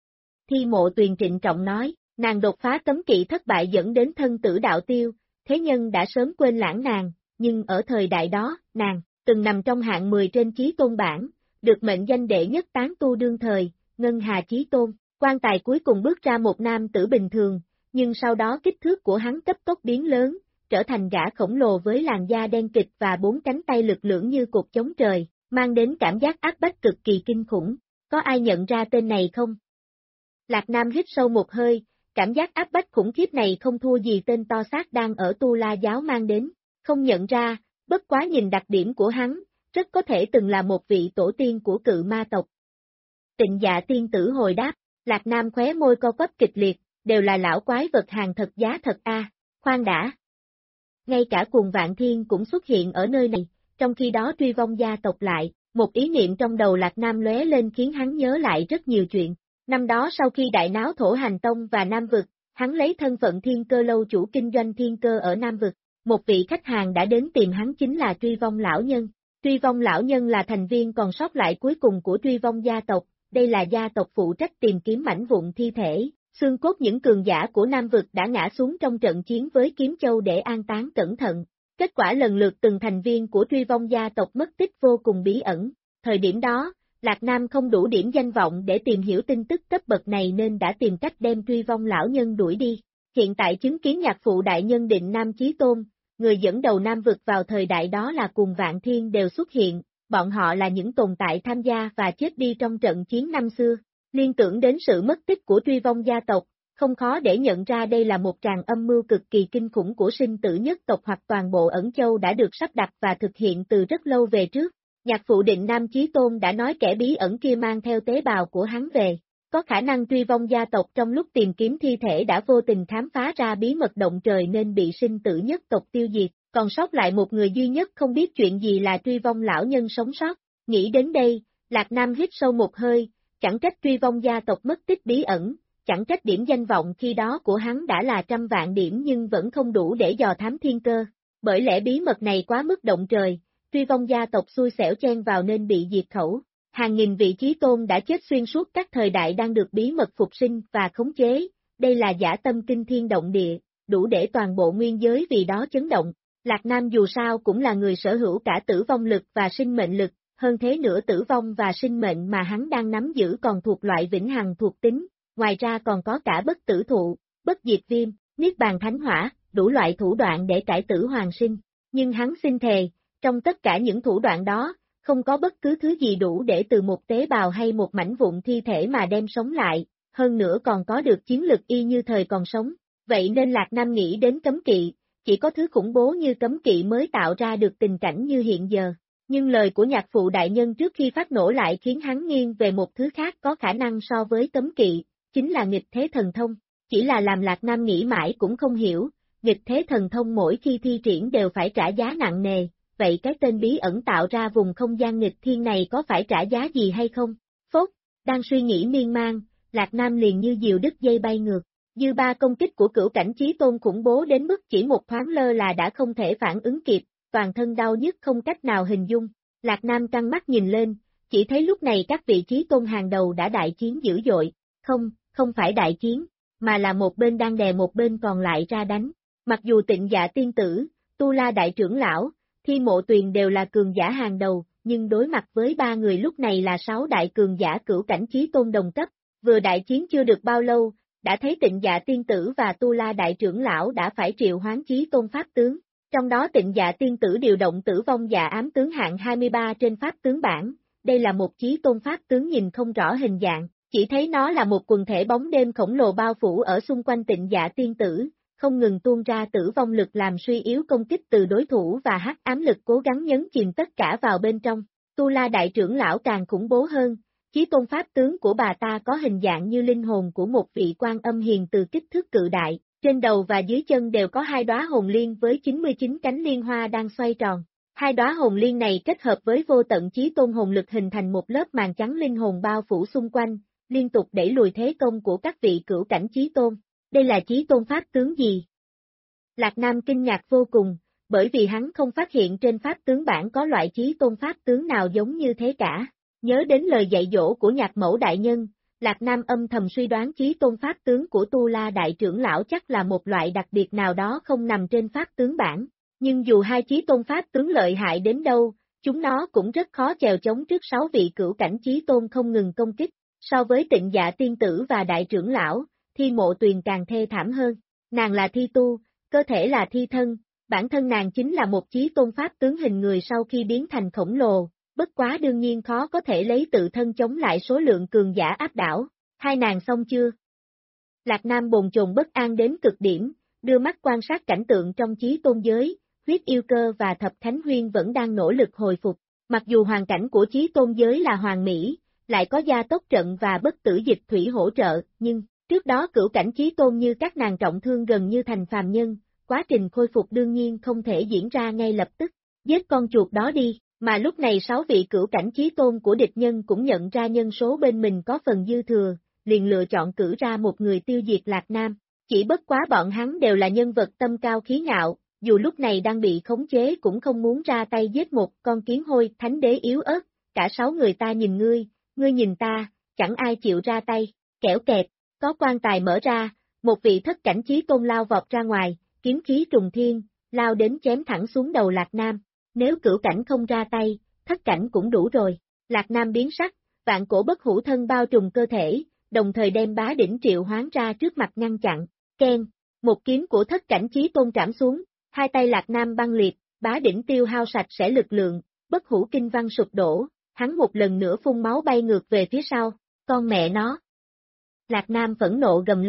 Thi Mộ Tuyền trịnh trọng nói, nàng đột phá cấm kỵ thất bại dẫn đến thân tử đạo tiêu, thế nhân đã sớm quên lãng nàng, nhưng ở thời đại đó, nàng từng nằm trong hạng 10 trên chí tôn bảng, được mệnh danh đệ nhất tán tu đương thời, Ngân Hà Chí Tôn. Quan tài cuối cùng bước ra một nam tử bình thường, nhưng sau đó kích thước của hắn cấp tốc biến lớn, trở thành gã khổng lồ với làn da đen kịt và 4 cánh tay lực lưỡng như cột chống trời, mang đến cảm giác áp bách cực kỳ kinh khủng. Có ai nhận ra tên này không? Lạc Nam hít sâu một hơi, cảm giác áp bách khủng khiếp này không thua gì tên to xác đang ở Tu La giáo mang đến. Không nhận ra, bất quá nhìn đặc điểm của hắn, rất có thể từng là một vị tổ tiên của cự ma tộc. Tịnh Dạ tiên tử hồi đáp, Lạc Nam khóe môi co quắp kịch liệt, đều là lão quái vật hàng thật giá thật a. Khoan đã. Ngay cả Cuồng Vạn Thiên cũng xuất hiện ở nơi này, trong khi đó Truy Vong gia tộc lại, một ý niệm trong đầu Lạc Nam lóe lên khiến hắn nhớ lại rất nhiều chuyện. Năm đó sau khi đại náo Thổ Hành Tông và Nam Vực, hắn lấy thân phận Thiên Cơ Lâu chủ kinh doanh thiên cơ ở Nam Vực, một vị khách hàng đã đến tìm hắn chính là Truy Vong lão nhân. Truy Vong lão nhân là thành viên còn sót lại cuối cùng của Truy Vong gia tộc, đây là gia tộc phụ trách tìm kiếm mảnh vụn thi thể, xương cốt những cường giả của Nam Vực đã ngã xuống trong trận chiến với Kiếm Châu để an táng cẩn thận. Kết quả lần lượt từng thành viên của Truy Vong gia tộc mất tích vô cùng bí ẩn. Thời điểm đó, Lạc Nam không đủ điểm danh vọng để tìm hiểu tin tức cấp bậc này nên đã tìm cách đem Truy Vong lão nhân đuổi đi. Hiện tại chứng kiến nhạc phụ đại nhân Định Nam Chí Tôn, người dẫn đầu Nam Vực vào thời đại đó là Cuồng Vạn Thiên đều xuất hiện, bọn họ là những tồn tại tham gia và chết đi trong trận chiến năm xưa. Liên tưởng đến sự mất tích của Truy Vong gia tộc, Không khó để nhận ra đây là một tràng âm mưu cực kỳ kinh khủng của sinh tử nhất tộc hoặc toàn bộ Ẩn Châu đã được sắp đặt và thực hiện từ rất lâu về trước. Nhạc phụ Định Nam Chí Tôn đã nói kẻ bí ẩn kia mang theo tế bào của hắn về. Có khả năng truy vong gia tộc trong lúc tìm kiếm thi thể đã vô tình khám phá ra bí mật động trời nên bị sinh tử nhất tộc tiêu diệt, còn sót lại một người duy nhất không biết chuyện gì là truy vong lão nhân sống sót. Nghĩ đến đây, Lạc Nam hít sâu một hơi, chẳng trách truy vong gia tộc mất tích bí ẩn, chẳng trách điểm danh vọng khi đó của hắn đã là 100 vạn điểm nhưng vẫn không đủ để dò thám thiên cơ. Bởi lẽ bí mật này quá mức động trời, truy vong gia tộc xui xẻo chen vào nên bị diệt khẩu. Hàng nghìn vị chí tôn đã chết xuyên suốt các thời đại đang được bí mật phục sinh và khống chế, đây là dã tâm kinh thiên động địa, đủ để toàn bộ nguyên giới vì đó chấn động. Lạc Nam dù sao cũng là người sở hữu cả tử vong lực và sinh mệnh lực, hơn thế nữa tử vong và sinh mệnh mà hắn đang nắm giữ còn thuộc loại vĩnh hằng thuộc tính, ngoài ra còn có cả bất tử thụ, bất diệt viêm, niết bàn thánh hỏa, đủ loại thủ đoạn để cải tử hoàn sinh. Nhưng hắn xin thề, trong tất cả những thủ đoạn đó, không có bất cứ thứ gì đủ để từ một tế bào hay một mảnh vụn thi thể mà đem sống lại, hơn nữa còn có được chiến lực y như thời còn sống. Vậy nên Lạc Nam nghĩ đến cấm kỵ, chỉ có thứ khủng bố như cấm kỵ mới tạo ra được tình cảnh như hiện giờ. Nhưng lời của nhạc phụ đại nhân trước khi phát nổ lại khiến hắn nghiêng về một thứ khác có khả năng so với cấm kỵ, chính là nghịch thế thần thông. Chỉ là làm Lạc Nam nghĩ mãi cũng không hiểu, nghịch thế thần thông mỗi khi thi triển đều phải trả giá nặng nề, vậy cái tên bí ẩn tạo ra vùng không gian nghịch thiên này có phải trả giá gì hay không? Phốt, đang suy nghĩ miên man, Lạc Nam liền như diều đứt dây bay ngược. Dư ba công kích của cửu cảnh chí tôn khủng bố đến mức chỉ một thoáng lơ là đã không thể phản ứng kịp, toàn thân đau nhức không cách nào hình dung. Lạc Nam căng mắt nhìn lên, chỉ thấy lúc này các vị chí tôn hàng đầu đã đại chiến dữ dội. Không phải đại chiến, mà là một bên đang đè một bên còn lại ra đánh. Mặc dù Tịnh Dạ tiên tử, Tu La đại trưởng lão, Thi Mộ Tuyền đều là cường giả hàng đầu, nhưng đối mặt với ba người lúc này là 6 đại cường giả cửu cảnh chí tôn đồng cấp, vừa đại chiến chưa được bao lâu, đã thấy Tịnh Dạ tiên tử và Tu La đại trưởng lão đã phải triệu hoán chí tôn pháp tướng. Trong đó Tịnh Dạ tiên tử điều động Tử Vong Dạ ám tướng hạng 23 trên pháp tướng bảng, đây là một chí tôn pháp tướng nhìn không rõ hình dạng, chỉ thấy nó là một quần thể bóng đêm khổng lồ bao phủ ở xung quanh Tịnh Dạ tiên tử, không ngừng tuôn ra tử vong lực làm suy yếu công kích từ đối thủ và hắc ám lực cố gắng nhấn chìm tất cả vào bên trong. Tu La đại trưởng lão càng khủng bố hơn, chí tôn pháp tướng của bà ta có hình dạng như linh hồn của một vị quan âm hiền từ kích thước cự đại, trên đầu và dưới chân đều có 2 đóa hồn liên với 99 cánh liên hoa đang xoay tròn. 2 đóa hồn liên này kết hợp với vô tận chí tôn hồn lực hình thành một lớp màn trắng linh hồn bao phủ xung quanh, liên tục đẩy lùi thế công của các vị cửu cảnh chí tôn. Đây là chí tôn pháp tướng gì? Lạc Nam kinh ngạc vô cùng, bởi vì hắn không phát hiện trên pháp tướng bảng có loại chí tôn pháp tướng nào giống như thế cả. Nhớ đến lời dạy dỗ của nhạc mẫu đại nhân, Lạc Nam âm thầm suy đoán chí tôn pháp tướng của Tu La đại trưởng lão chắc là một loại đặc biệt nào đó không nằm trên pháp tướng bảng. Nhưng dù hai chí tôn pháp tướng lợi hại đến đâu, chúng nó cũng rất khó chèo chống trước 6 vị cửu cảnh chí tôn không ngừng công kích. So với Tịnh Dạ tiên tử và đại trưởng lão, Thi Mộ Tuyền càng thê thảm hơn. Nàng là thi tu, cơ thể là thi thân, bản thân nàng chính là một chí tôn pháp tướng hình người sau khi biến thành khổng lồ, bất quá đương nhiên khó có thể lấy tự thân chống lại số lượng cường giả áp đảo. Hai nàng xong chưa? Lạc Nam bồn chồn bất an đến cực điểm, đưa mắt quan sát cảnh tượng trong chí tôn giới, Huyết Yêu Cơ và Thập Khánh Huyên vẫn đang nỗ lực hồi phục. Mặc dù hoàn cảnh của chí tôn giới là hoàn mỹ, lại có gia tốc trận và bất tử dịch thủy hỗ trợ, nhưng trước đó cửu cảnh chí tôn như các nàng trọng thương gần như thành phàm nhân, quá trình khôi phục đương nhiên không thể diễn ra ngay lập tức. Giết con chuột đó đi, mà lúc này 6 vị cửu cảnh chí tôn của địch nhân cũng nhận ra nhân số bên mình có phần dư thừa, liền lựa chọn cử ra một người tiêu diệt Lạc Nam. Chỉ bất quá bọn hắn đều là nhân vật tâm cao khí ngạo, dù lúc này đang bị khống chế cũng không muốn ra tay giết một con kiến hôi thánh đế yếu ớt, cả 6 người ta nhìn ngươi nhìn ta, chẳng ai chịu ra tay, kẻo kẹt, có quan tài mở ra, một vị thất cảnh chí tôn lao vọt ra ngoài, kiếm khí trùng thiên, lao đến chém thẳng xuống đầu Lạc Nam, nếu cửu cảnh không ra tay, thất cảnh cũng đủ rồi. Lạc Nam biến sắc, vạn cổ bất hủ thân bao trùm cơ thể, đồng thời đem bá đỉnh triệu hoán ra trước mặt ngăn chặn, keng, một kiếm của thất cảnh chí tôn trảm xuống, hai tay Lạc Nam băng liệt, bá đỉnh tiêu hao sạch sẽ lực lượng, bất hủ kinh văn sụp đổ, hắn một lần nữa phun máu bay ngược về phía sau, con mẹ nó. Lạc Nam phẫn nộ gầm lên,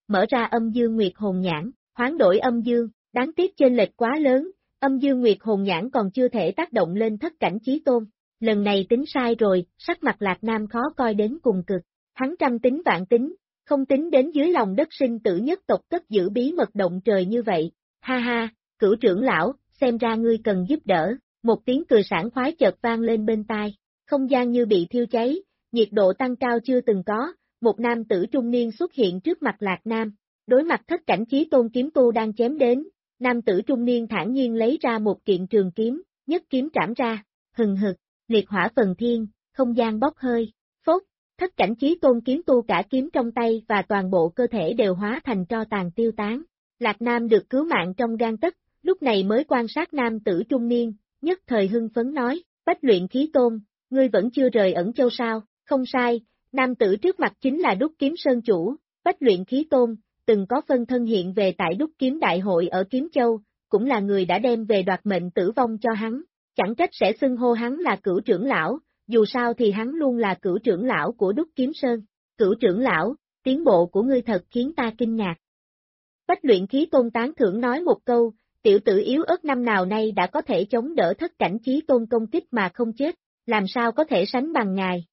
mở ra âm dương nguyệt hồn nhãn, hoán đổi âm dương, đáng tiếc chênh lệch quá lớn, âm dương nguyệt hồn nhãn còn chưa thể tác động lên thất cảnh chí tôn. Lần này tính sai rồi, sắc mặt Lạc Nam khó coi đến cùng cực, hắn trăm tính vạn tính, không tính đến dưới lòng đất sinh tử nhất tộc cất giữ bí mật động trời như vậy. Ha ha, Cửu trưởng lão, xem ra ngươi cần giúp đỡ, một tiếng cười sảng khoái chợt vang lên bên tai, không gian như bị thiêu cháy, nhiệt độ tăng cao chưa từng có, một nam tử trung niên xuất hiện trước mặt Lạc Nam, đối mặt thất cảnh chí tôn kiếm tu đang chém đến, nam tử trung niên thản nhiên lấy ra một kiện trường kiếm, nhất kiếm trảm ra, hừng hực, liệt hỏa phần thiên, không gian bốc hơi, phốt, thất cảnh chí tôn kiếm tu cả kiếm trong tay và toàn bộ cơ thể đều hóa thành tro tàn tiêu tán. Lạc Nam được cứu mạng trong gang tấc, lúc này mới quan sát nam tử trung niên, nhất thời hưng phấn nói, Bách luyện khí tôn, ngươi vẫn chưa rời Ẩn Châu sao? Không sai, nam tử trước mặt chính là Đúc Kiếm Sơn chủ, Bách luyện khí tôn, từng có phân thân hiện về tại Đúc Kiếm Đại hội ở Kiếm Châu, cũng là người đã đem về đoạt mệnh tử vong cho hắn, chẳng trách sẽ xưng hô hắn là Cửu trưởng lão, dù sao thì hắn luôn là Cửu trưởng lão của Đúc Kiếm Sơn. Cửu trưởng lão, tiến bộ của ngươi thật khiến ta kinh ngạc. Bách luyện khí tôn tán thưởng nói một câu, tiểu tử yếu ớt năm nào nay đã có thể chống đỡ thất cảnh chí tôn công kích mà không chết, làm sao có thể sánh bằng ngài.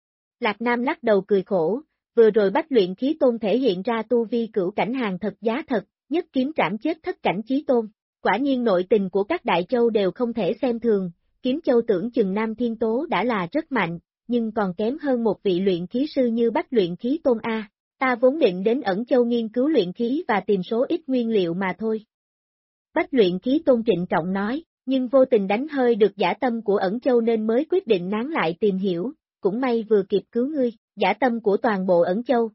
Lạc Nam lắc đầu cười khổ, vừa rồi Bách luyện khí tôn thể hiện ra tu vi cửu cảnh hàng thật giá thật, nhất kiếm trảm chết thất cảnh chí tôn. Quả nhiên nội tình của các đại châu đều không thể xem thường, Kiếm Châu tưởng chừng Nam Thiên Tố đã là rất mạnh, nhưng còn kém hơn một vị luyện khí sư như Bách luyện khí tôn A. Ta vốn định đến Ẩn Châu nghiên cứu luyện khí và tìm số ít nguyên liệu mà thôi. Bách luyện khí tôn trịnh trọng nói, nhưng vô tình đánh hơi được dã tâm của Ẩn Châu nên mới quyết định nán lại tìm hiểu, cũng may vừa kịp cứu ngươi, dã tâm của toàn bộ Ẩn Châu.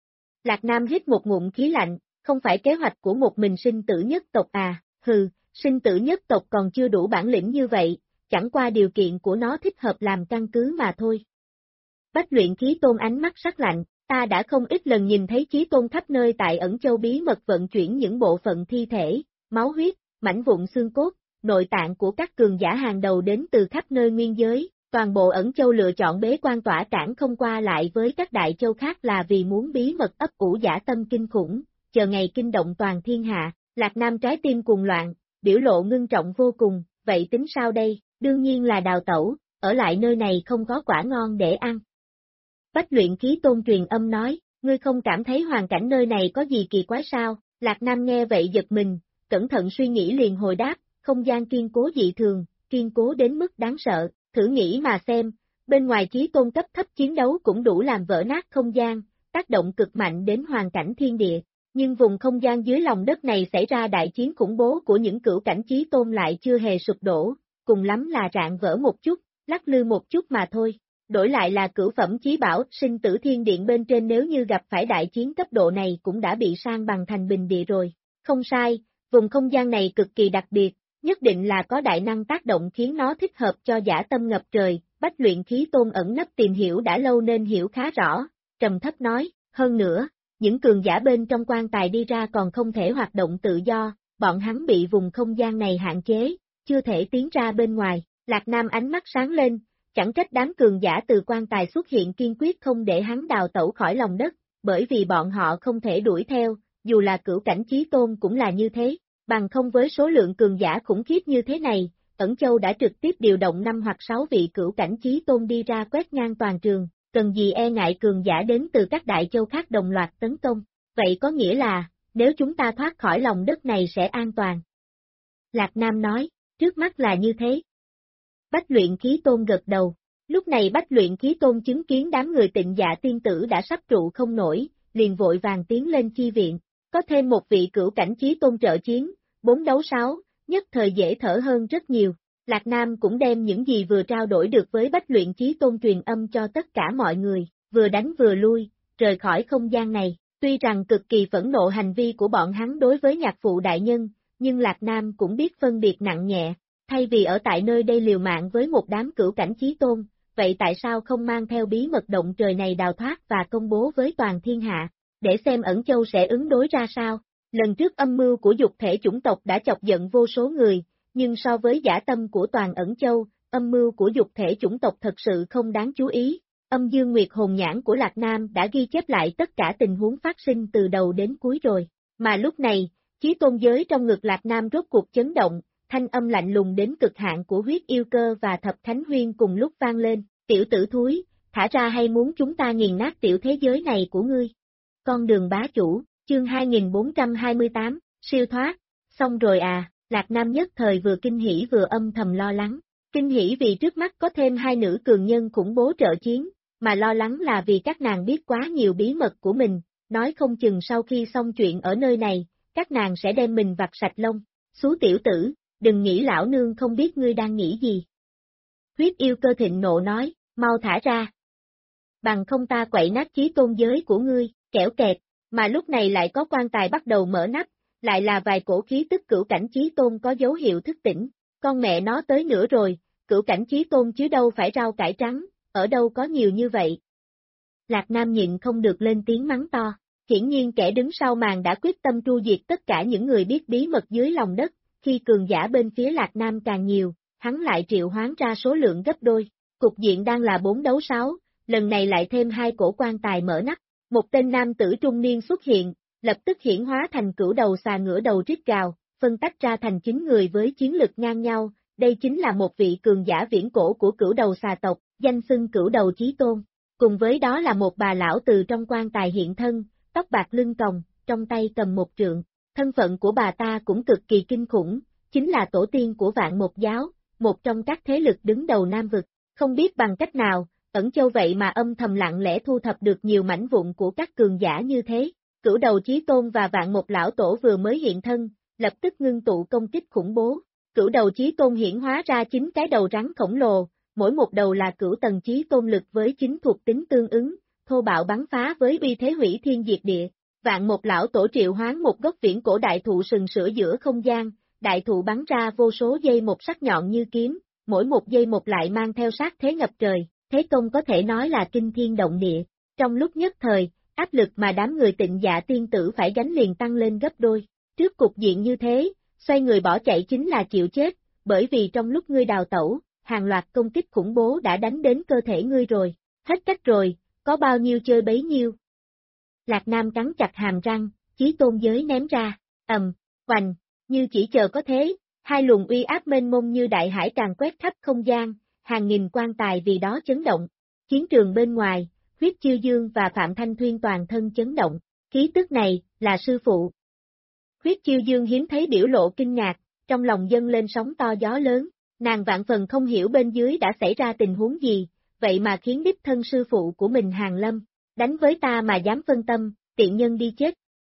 Lạc Nam hít một ngụm khí lạnh, không phải kế hoạch của một mình sinh tử nhất tộc à, hừ, sinh tử nhất tộc còn chưa đủ bản lĩnh như vậy, chẳng qua điều kiện của nó thích hợp làm căn cứ mà thôi. Bách luyện khí tôn ánh mắt sắc lạnh, ta đã không ít lần nhìn thấy chí tôn khắp nơi tại Ẩn Châu bí mật vận chuyển những bộ phận thi thể, máu huyết, mảnh vụn xương cốt, nội tạng của các cường giả hàng đầu đến từ khắp nơi nguyên giới, toàn bộ Ẩn Châu lựa chọn bế quan tỏa cản không qua lại với các đại châu khác là vì muốn bí mật ấp ủ dã tâm kinh khủng, chờ ngày kinh động toàn thiên hạ. Lạc Nam trái tim cuồng loạn, biểu lộ ngưng trọng vô cùng, vậy tính sao đây, đương nhiên là đào tẩu, ở lại nơi này không có quả ngon để ăn. Bách luyện khí tôn truyền âm nói, ngươi không cảm thấy hoàn cảnh nơi này có gì kỳ quái sao? Lạc Nam nghe vậy giật mình, cẩn thận suy nghĩ liền hồi đáp, không gian kiên cố dị thường, kiên cố đến mức đáng sợ, thử nghĩ mà xem, bên ngoài chí tôn cấp thấp chiến đấu cũng đủ làm vỡ nát không gian, tác động cực mạnh đến hoàn cảnh thiên địa, nhưng vùng không gian dưới lòng đất này xảy ra đại chiến khủng bố của những cửu cảnh chí tôn lại chưa hề sụp đổ, cùng lắm là rạn vỡ một chút, lắc lư một chút mà thôi. Đổi lại là cửu phẩm chí bảo, sinh tử thiên điện bên trên nếu như gặp phải đại chiến cấp độ này cũng đã bị san bằng thành bình địa rồi. Không sai, vùng không gian này cực kỳ đặc biệt, nhất định là có đại năng tác động khiến nó thích hợp cho dã tâm ngập trời, Bách luyện khí tôn ẩn nấp tìm hiểu đã lâu nên hiểu khá rõ, trầm thấp nói, hơn nữa, những cường giả bên trong quan tài đi ra còn không thể hoạt động tự do, bọn hắn bị vùng không gian này hạn chế, chưa thể tiến ra bên ngoài. Lạc Nam ánh mắt sáng lên, chẳng trách đám cường giả từ quan tài xuất hiện kiên quyết không để hắn đào tẩu khỏi lòng đất, bởi vì bọn họ không thể đuổi theo, dù là cửu cảnh chí tôn cũng là như thế, bằng không với số lượng cường giả khủng khiếp như thế này, Ẩn Châu đã trực tiếp điều động 5 hoặc 6 vị cửu cảnh chí tôn đi ra quét ngang toàn trường, cần gì e ngại cường giả đến từ các đại châu khác đồng loạt tấn công, vậy có nghĩa là, nếu chúng ta thoát khỏi lòng đất này sẽ an toàn. Lạc Nam nói, trước mắt là như thế. Bách luyện khí tôn gật đầu, lúc này Bách luyện khí tôn chứng kiến đám người Tịnh Dạ tiên tử đã sắp trụ không nổi, liền vội vàng tiến lên chi viện, có thêm một vị cửu cảnh chí tôn trợ chiến, 4 đấu 6, nhất thời dễ thở hơn rất nhiều. Lạc Nam cũng đem những gì vừa trao đổi được với Bách luyện chí tôn truyền âm cho tất cả mọi người, vừa đánh vừa lui, rời khỏi không gian này, tuy rằng cực kỳ phẫn nộ hành vi của bọn hắn đối với nhạc phụ đại nhân, nhưng Lạc Nam cũng biết phân biệt nặng nhẹ, thay vì ở tại nơi đây liều mạng với một đám cửu cảnh chí tôn, vậy tại sao không mang theo bí mật động trời này đào thoát và công bố với toàn thiên hạ, để xem Ẩn Châu sẽ ứng đối ra sao. Lần trước âm mưu của dục thể chủng tộc đã chọc giận vô số người, nhưng so với dã tâm của toàn Ẩn Châu, âm mưu của dục thể chủng tộc thật sự không đáng chú ý, Âm dương nguyệt hồn nhãn của Lạc Nam đã ghi chép lại tất cả tình huống phát sinh từ đầu đến cuối rồi, mà lúc này, chí tôn giới trong ngực Lạc Nam rốt cuộc chấn động, thanh âm lạnh lùng đến cực hạn của huyết yêu cơ và thập thánh huyên cùng lúc vang lên, tiểu tử thúi, thả ra hay muốn chúng ta nghiền nát tiểu thế giới này của ngươi. Con đường bá chủ, chương 2428, siêu thoát, xong rồi à, Lạc Nam nhất thời vừa kinh hỉ vừa âm thầm lo lắng. Kinh hỉ vì trước mắt có thêm hai nữ cường nhân khủng bố trợ chiến, mà lo lắng là vì các nàng biết quá nhiều bí mật của mình, nói không chừng sau khi xong chuyện ở nơi này, các nàng sẽ đem mình vặt sạch lông. Xú tiểu tử, đừng nghĩ lão nương không biết ngươi đang nghĩ gì. Huyết yêu cơ thịnh nộ nói, mau thả ra. Bằng không ta quậy nát chí tôn giới của ngươi, kẻo kẹt, mà lúc này lại có quan tài bắt đầu mở nắp, lại là vài cổ khí tức cửu cảnh chí tôn có dấu hiệu thức tỉnh. Con mẹ nó tới nữa rồi, cửu cảnh chí tôn chứ đâu phải rau cải trắng, ở đâu có nhiều như vậy. Lạc Nam nhịn không được lên tiếng mắng to, hiển nhiên kẻ đứng sau màn đã quyết tâm tru diệt tất cả những người biết bí mật dưới lòng đất, khi cường giả bên phía Lạc Nam càng nhiều, hắn lại triệu hoán ra số lượng gấp đôi, cục diện đang là 4 đấu 6, lần này lại thêm hai cổ quan tài mở nắp, một tên nam tử trung niên xuất hiện, lập tức hiển hóa thành cửu đầu xà ngửa đầu rít gào, phân tách ra thành 9 người với chiến lực ngang nhau, đây chính là một vị cường giả viễn cổ của cửu đầu xà tộc, danh xưng cửu đầu chí tôn. Cùng với đó là một bà lão từ trong quan tài hiện thân, tóc bạc lưng còng, trong tay cầm một trượng. Thân phận của bà ta cũng cực kỳ kinh khủng, chính là tổ tiên của Vạn Một giáo, một trong các thế lực đứng đầu Nam vực. Không biết bằng cách nào, Ẩn Châu vậy mà âm thầm lặng lẽ thu thập được nhiều mảnh vụn của các cường giả như thế. Cửu đầu chí tôn và Vạn Một lão tổ vừa mới hiện thân, lập tức ngưng tụ công kích khủng bố. Cửu đầu chí tôn hiển hóa ra 9 cái đầu rắn khổng lồ, mỗi một đầu là cửu tầng chí tôn lực với 9 thuộc tính tương ứng, thô bạo bắn phá với uy thế hủy thiên diệt địa. Vạn Một lão tổ triệu hoán một gốc viễn cổ đại thụ sừng sữa giữa không gian, đại thụ bắn ra vô số dây một sắc nhọn như kiếm, mỗi một dây một lại mang theo sát thế ngập trời, thế công có thể nói là kinh thiên động địa. Trong lúc nhất thời, áp lực mà đám người Tịnh Dạ tiên tử phải gánh liền tăng lên gấp đôi. Trước cục diện như thế, xoay người bỏ chạy chính là chịu chết, bởi vì trong lúc ngươi đào tẩu, hàng loạt công kích khủng bố đã đánh đến cơ thể ngươi rồi, hết cách rồi, có bao nhiêu chơi bấy nhiêu. Lạc Nam cắn chặt hàm răng, chí tôn giới ném ra, hoành, như chỉ chờ có thế, hai luồng uy áp mênh mông như đại hải càng quét khắp không gian, hàng nghìn quan tài vì đó chấn động. Chiến trường bên ngoài, Huyết Chiêu Dương và Phạm Thanh Thuyên toàn thân chấn động, khí tức này, là sư phụ. Huyết Chiêu Dương hiếm thấy biểu lộ kinh ngạc, trong lòng dâng lên sóng to gió lớn, nàng vạn phần không hiểu bên dưới đã xảy ra tình huống gì, vậy mà khiến đích thân sư phụ của mình hàng lâm, đánh với ta mà dám phân tâm, tiện nhân đi chết.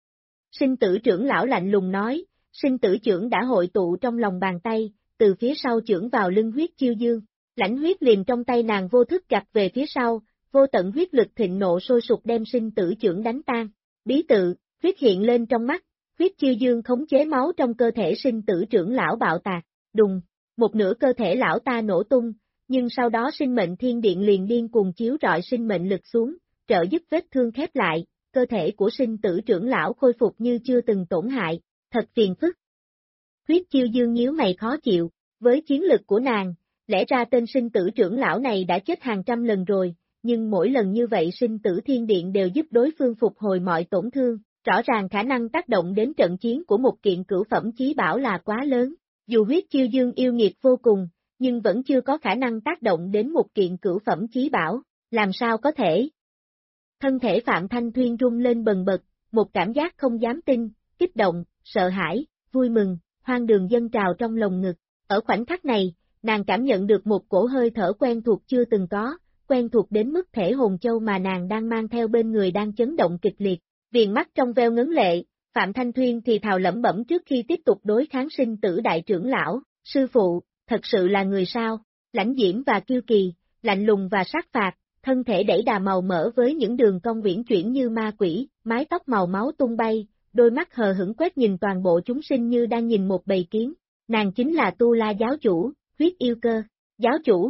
Sinh tử trưởng lão lạnh lùng nói, sinh tử trưởng đã hội tụ trong lòng bàn tay, từ phía sau trưởng vào lưng Huyết Chiêu Dương, lãnh huyết liềm trong tay nàng vô thức gặt về phía sau, vô tận huyết lực thịnh nộ sôi sục đem sinh tử trưởng đánh tan, bí tự, huyết hiện lên trong mắt. Huyết Chiêu Dương khống chế máu trong cơ thể sinh tử trưởng lão bạo tạc, đùng, một nửa cơ thể lão ta nổ tung, nhưng sau đó sinh mệnh thiên điện liền điên cuồng chiếu rọi sinh mệnh lực xuống, trợ giúp vết thương khép lại, cơ thể của sinh tử trưởng lão khôi phục như chưa từng tổn hại, thật phiền phức. Huyết Chiêu Dương nhíu mày khó chịu, với chiến lực của nàng, lẽ ra tên sinh tử trưởng lão này đã chết hàng trăm lần rồi, nhưng mỗi lần như vậy sinh tử thiên điện đều giúp đối phương phục hồi mọi tổn thương. Rõ ràng khả năng tác động đến trận chiến của một kiện cửu phẩm chí bảo là quá lớn, dù Huyết Chiêu Dương yêu nghiệt vô cùng, nhưng vẫn chưa có khả năng tác động đến một kiện cửu phẩm chí bảo, làm sao có thể? Thân thể Phạm Thanh Thuyên rung lên bần bật, một cảm giác không dám tin, kích động, sợ hãi, vui mừng, hoang đường dâng trào trong lồng ngực. Ở khoảnh khắc này, nàng cảm nhận được một cổ hơi thở quen thuộc chưa từng có, quen thuộc đến mức thể hồn châu mà nàng đang mang theo bên người đang chấn động kịch liệt. Viền mắt trong veo ngấn lệ, Phạm Thanh Thuyên thì thào lẩm bẩm trước khi tiếp tục đối kháng sinh tử đại trưởng lão, sư phụ, thật sự là người sao, lãnh diễm và kiêu kỳ, lạnh lùng và sát phạt, thân thể đẩy đà màu mỡ với những đường cong uyển chuyển như ma quỷ, mái tóc màu máu tung bay, đôi mắt hờ hững quét nhìn toàn bộ chúng sinh như đang nhìn một bầy kiến, nàng chính là Tu La giáo chủ, Huyết Yêu Cơ, giáo chủ.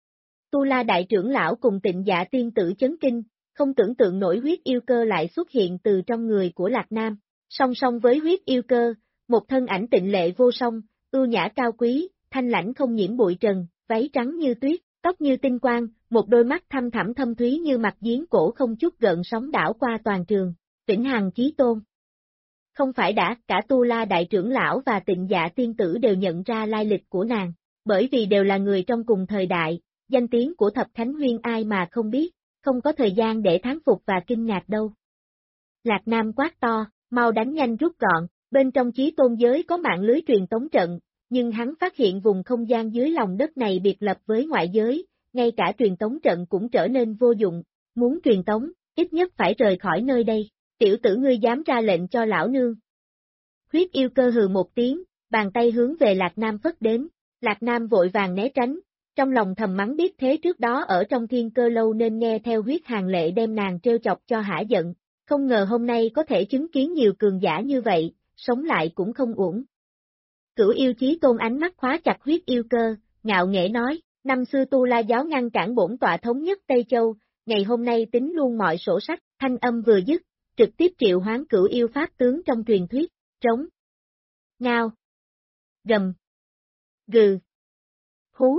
Tu La đại trưởng lão cùng Tịnh Dạ tiên tử chấn kinh. Không tưởng tượng nổi Huyết Yêu Cơ lại xuất hiện từ trong người của Lạc Nam, song song với Huyết Yêu Cơ, một thân ảnh tịnh lệ vô song, ưu nhã cao quý, thanh lãnh không nhiễm bụi trần, váy trắng như tuyết, tóc như tinh quang, một đôi mắt thăm thẳm thâm thúy như mặt giếng cổ không chút gợn sóng đảo qua toàn trường. Vĩnh Hằng Chí Tôn. Không phải đã, cả Tu La Đại trưởng lão và Tịnh Dạ tiên tử đều nhận ra lai lịch của nàng, bởi vì đều là người trong cùng thời đại, danh tiếng của Thập Khánh Huyên ai mà không biết, không có thời gian để thán phục và kinh ngạc đâu. Lạc Nam quát to, mau đánh nhanh rút gọn, bên trong Chí Tôn giới có mạng lưới truyền tống trận, nhưng hắn phát hiện vùng không gian dưới lòng đất này biệt lập với ngoại giới, ngay cả truyền tống trận cũng trở nên vô dụng, muốn truyền tống, ít nhất phải rời khỏi nơi đây, tiểu tử ngươi dám ra lệnh cho lão nương. Huyết yêu cơ hừ một tiếng, bàn tay hướng về Lạc Nam phất đến, Lạc Nam vội vàng né tránh, trong lòng thầm mắng biết thế trước đó ở trong Thiên Cơ Lâu nên nghe theo Huyết Hàng Lệ đem nàng trêu chọc cho hả giận, không ngờ hôm nay có thể chứng kiến nhiều cường giả như vậy, sống lại cũng không uổng. Cửu yêu Chí Tôn ánh mắt khóa chặt Huyết yêu cơ, ngạo nghễ nói, năm xưa Tu La giáo ngăn cản bổn tọa thống nhất Tây Châu, ngày hôm nay tính luôn mọi sổ sách, thanh âm vừa dứt, trực tiếp triệu hoán cửu yêu pháp tướng trong truyền thuyết, trống, ngao, gầm, gừ, hú,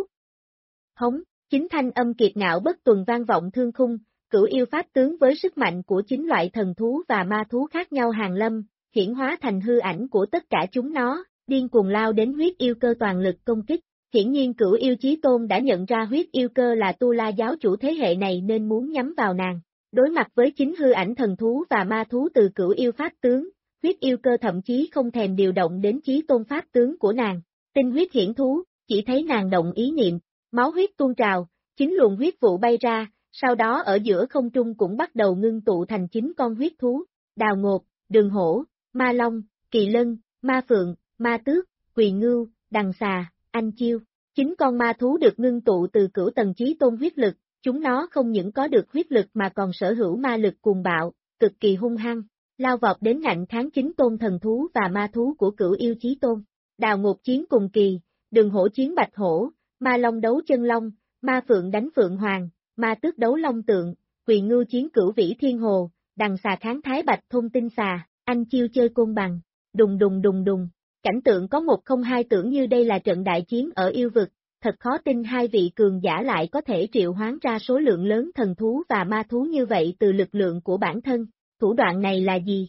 hống, chính thanh âm kiệt ngạo bất tuần vang vọng thương khung, cửu yêu pháp tướng với sức mạnh của chính loại thần thú và ma thú khác nhau hàng lâm, hiển hóa thành hư ảnh của tất cả chúng nó, điên cuồng lao đến Huyết yêu cơ toàn lực công kích. Hiển nhiên cửu yêu Chí Tôn đã nhận ra Huyết yêu cơ là Tu La giáo chủ thế hệ này nên muốn nhắm vào nàng. Đối mặt với chính hư ảnh thần thú và ma thú từ cửu yêu pháp tướng, Huyết yêu cơ thậm chí không thèm điều động đến Chí Tôn pháp tướng của nàng. Tinh huyết hiển thú, chỉ thấy nàng động ý niệm, máu huyết tuôn trào, chính luồng huyết vụ bay ra, sau đó ở giữa không trung cũng bắt đầu ngưng tụ thành 9 con huyết thú, đào ngột, đường hổ, ma long, kỳ lân, ma phượng, ma tước, quỳ ngưu, đằng xà, anh chiêu. 9 con ma thú được ngưng tụ từ cửu tầng Chí Tôn huyết lực, chúng nó không những có được huyết lực mà còn sở hữu ma lực cuồng bạo, cực kỳ hung hăng, lao vọt đến ngạnh kháng 9 tôn thần thú và ma thú của cửu yêu Chí Tôn. Đào ngột chiến cùng kỳ, đường hổ chiến bạch hổ, ma long đấu chân long, ma phượng đánh phượng hoàng, ma tước đấu long tượng, quỳ ngưu chiến cửu vĩ thiên hồ, đằng xà kháng thái bạch thôn tinh xà, anh chiêu chơi côn bằng, đùng đùng đùng đùng. Cảnh tượng có một không hai tưởng như đây là trận đại chiến ở yêu vực, thật khó tin hai vị cường giả lại có thể triệu hoán ra số lượng lớn thần thú và ma thú như vậy từ lực lượng của bản thân, thủ đoạn này là gì?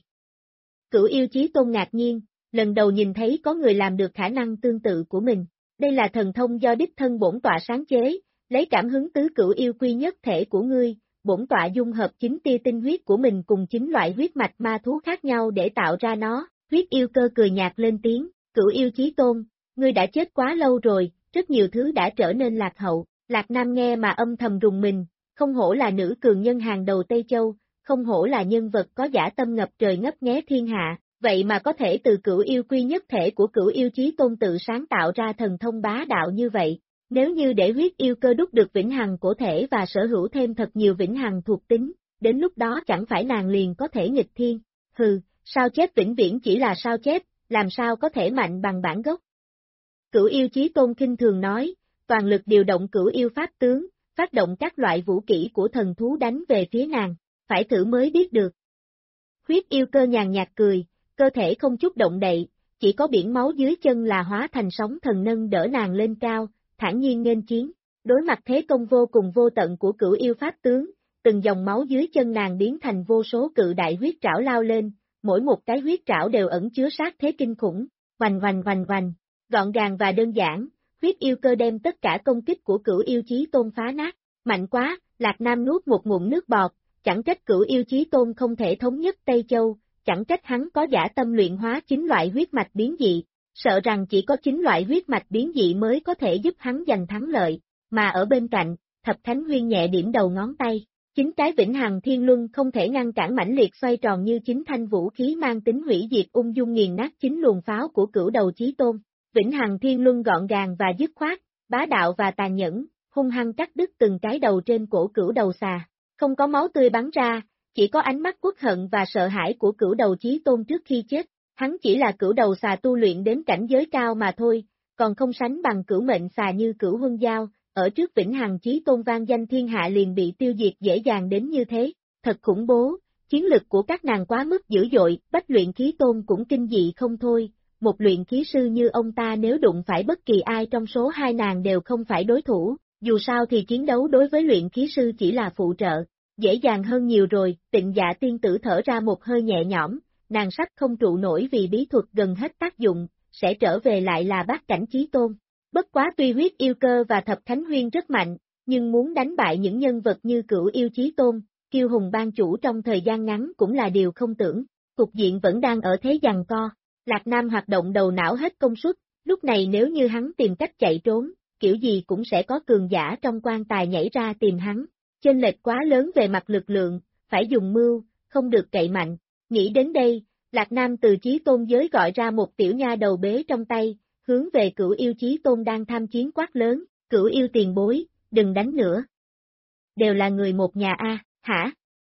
Cửu yêu Chí Tôn ngạc nhiên, lần đầu nhìn thấy có người làm được khả năng tương tự của mình, đây là thần thông do đích thân bổn tọa sáng chế, lấy cảm hứng tứ cửu yêu quy nhất thể của ngươi, bổn tọa dung hợp 9 tia tinh huyết của mình cùng 9 loại huyết mạch ma thú khác nhau để tạo ra nó. Huyết yêu cơ cười nhạt lên tiếng, cửu yêu Chí Tôn, ngươi đã chết quá lâu rồi, rất nhiều thứ đã trở nên lạc hậu. Lạc Nam nghe mà âm thầm rùng mình, không hổ là nữ cường nhân hàng đầu Tây Châu, không hổ là nhân vật có dã tâm ngập trời ngấp nghé thiên hạ, vậy mà có thể từ cửu yêu quy nhất thể của cửu yêu Chí Tôn tự sáng tạo ra thần thông bá đạo như vậy. Nếu như để huyết yêu cơ đúc được vĩnh hằng cổ thể và sở hữu thêm thật nhiều vĩnh hằng thuộc tính, đến lúc đó chẳng phải nàng liền có thể nghịch thiên. Hừ, sao chép vĩnh viễn chỉ là sao chép, làm sao có thể mạnh bằng bản gốc. Cửu yêu Chí Tôn kinh thường nói, toàn lực điều động cửu yêu pháp tướng, phát động các loại vũ kỹ của thần thú đánh về phía nàng, phải thử mới biết được. Huyết yêu cơ nhàn nhạt cười, cơ thể không chút động đậy, chỉ có biển máu dưới chân là hóa thành sóng thần nâng đỡ nàng lên cao, thản nhiên nghênh chiến. Đối mặt thế công vô cùng vô tận của cửu yêu pháp tướng, từng dòng máu dưới chân nàng biến thành vô số cự đại huyết trảo lao lên, mỗi một cái huyết trảo đều ẩn chứa sát thế kinh khủng, hoành hoành hoành hoành, gọn gàng và đơn giản, huyết yêu cơ đem tất cả công kích của cửu yêu Chí Tôn phá nát, mạnh quá, Lạc Nam nuốt một ngụm nước bọt, chẳng trách cửu yêu Chí Tôn không thể thống nhất Tây Châu, chẳng trách hắn có dã tâm luyện hóa 9 loại huyết mạch biến dị, sợ rằng chỉ có 9 loại huyết mạch biến dị mới có thể giúp hắn giành thắng lợi, mà ở bên cạnh, Thập Khánh Huyên nhẹ điểm đầu ngón tay. 9 cái vĩnh hằng thiên luân không thể ngăn cản mãnh liệt xoay tròn như 9 thanh vũ khí mang tính hủy diệt ung dung nghiền nát 9 luồng pháo của cửu đầu Chí Tôn. Vĩnh hằng thiên luân gọn gàng và dứt khoát, bá đạo và tàn nhẫn, hung hăng cắt đứt từng cái đầu trên cổ cửu đầu xà. Không có máu tươi bắn ra, chỉ có ánh mắt uất hận và sợ hãi của cửu đầu Chí Tôn trước khi chết. Hắn chỉ là cửu đầu xà tu luyện đến cảnh giới cao mà thôi, còn không sánh bằng cửu mệnh xà như cửu huân giao. Ở trước vĩnh hằng Chí Tôn vang danh thiên hạ liền bị tiêu diệt dễ dàng đến như thế, thật khủng bố, chiến lực của các nàng quá mức dữ dội, Bách luyện khí tôn cũng kinh dị không thôi, một luyện khí sư như ông ta nếu đụng phải bất kỳ ai trong số hai nàng đều không phải đối thủ, Dù sao thì chiến đấu đối với luyện khí sư chỉ là phụ trợ, dễ dàng hơn nhiều rồi. Tịnh Dạ tiên tử thở ra một hơi nhẹ nhõm, nàng sắp không trụ nổi vì bí thuật gần hết tác dụng, sẽ trở về lại là bát cảnh chí tôn. Bất quá tuy huyết yêu cơ và thập khánh huyên rất mạnh, nhưng muốn đánh bại những nhân vật như Cửu Yêu Chí Tôn, Kiêu Hùng Ban Chủ trong thời gian ngắn cũng là điều không tưởng. Cục diện vẫn đang ở thế giằng co. Lạc Nam hoạt động đầu não hết công suất, lúc này nếu như hắn tìm cách chạy trốn, kiểu gì cũng sẽ có cường giả trong quan tài nhảy ra tìm hắn. Chênh lệch quá lớn về mặt lực lượng, phải dùng mưu, không được cậy mạnh. Nghĩ đến đây, Lạc Nam từ Chí Tôn giới gọi ra một tiểu nha đầu bế trong tay, hướng về Cửu Yêu Chí Tôn đang tham chiến quát lớn, Cửu Yêu tiền bối, đừng đánh nữa. Đều là người một nhà a, hả?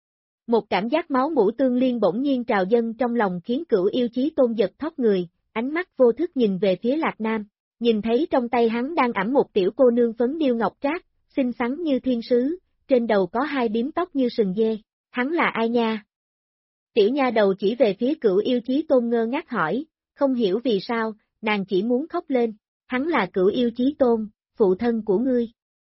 Một cảm giác máu mủ tương liên bỗng nhiên trào dâng trong lòng khiến Cửu Yêu Chí Tôn giật thót người, ánh mắt vô thức nhìn về phía Lạc Nam, nhìn thấy trong tay hắn đang ẵm một tiểu cô nương phấn điêu ngọc trác, xinh xắn như thiên sứ, trên đầu có hai bím tóc như sừng dê, hắn là ai nha? Tiểu nha đầu chỉ về phía Cửu Yêu Chí Tôn ngơ ngác hỏi, không hiểu vì sao, nàng chỉ muốn khóc lên, hắn là Cửu Yêu Chí Tôn, phụ thân của ngươi.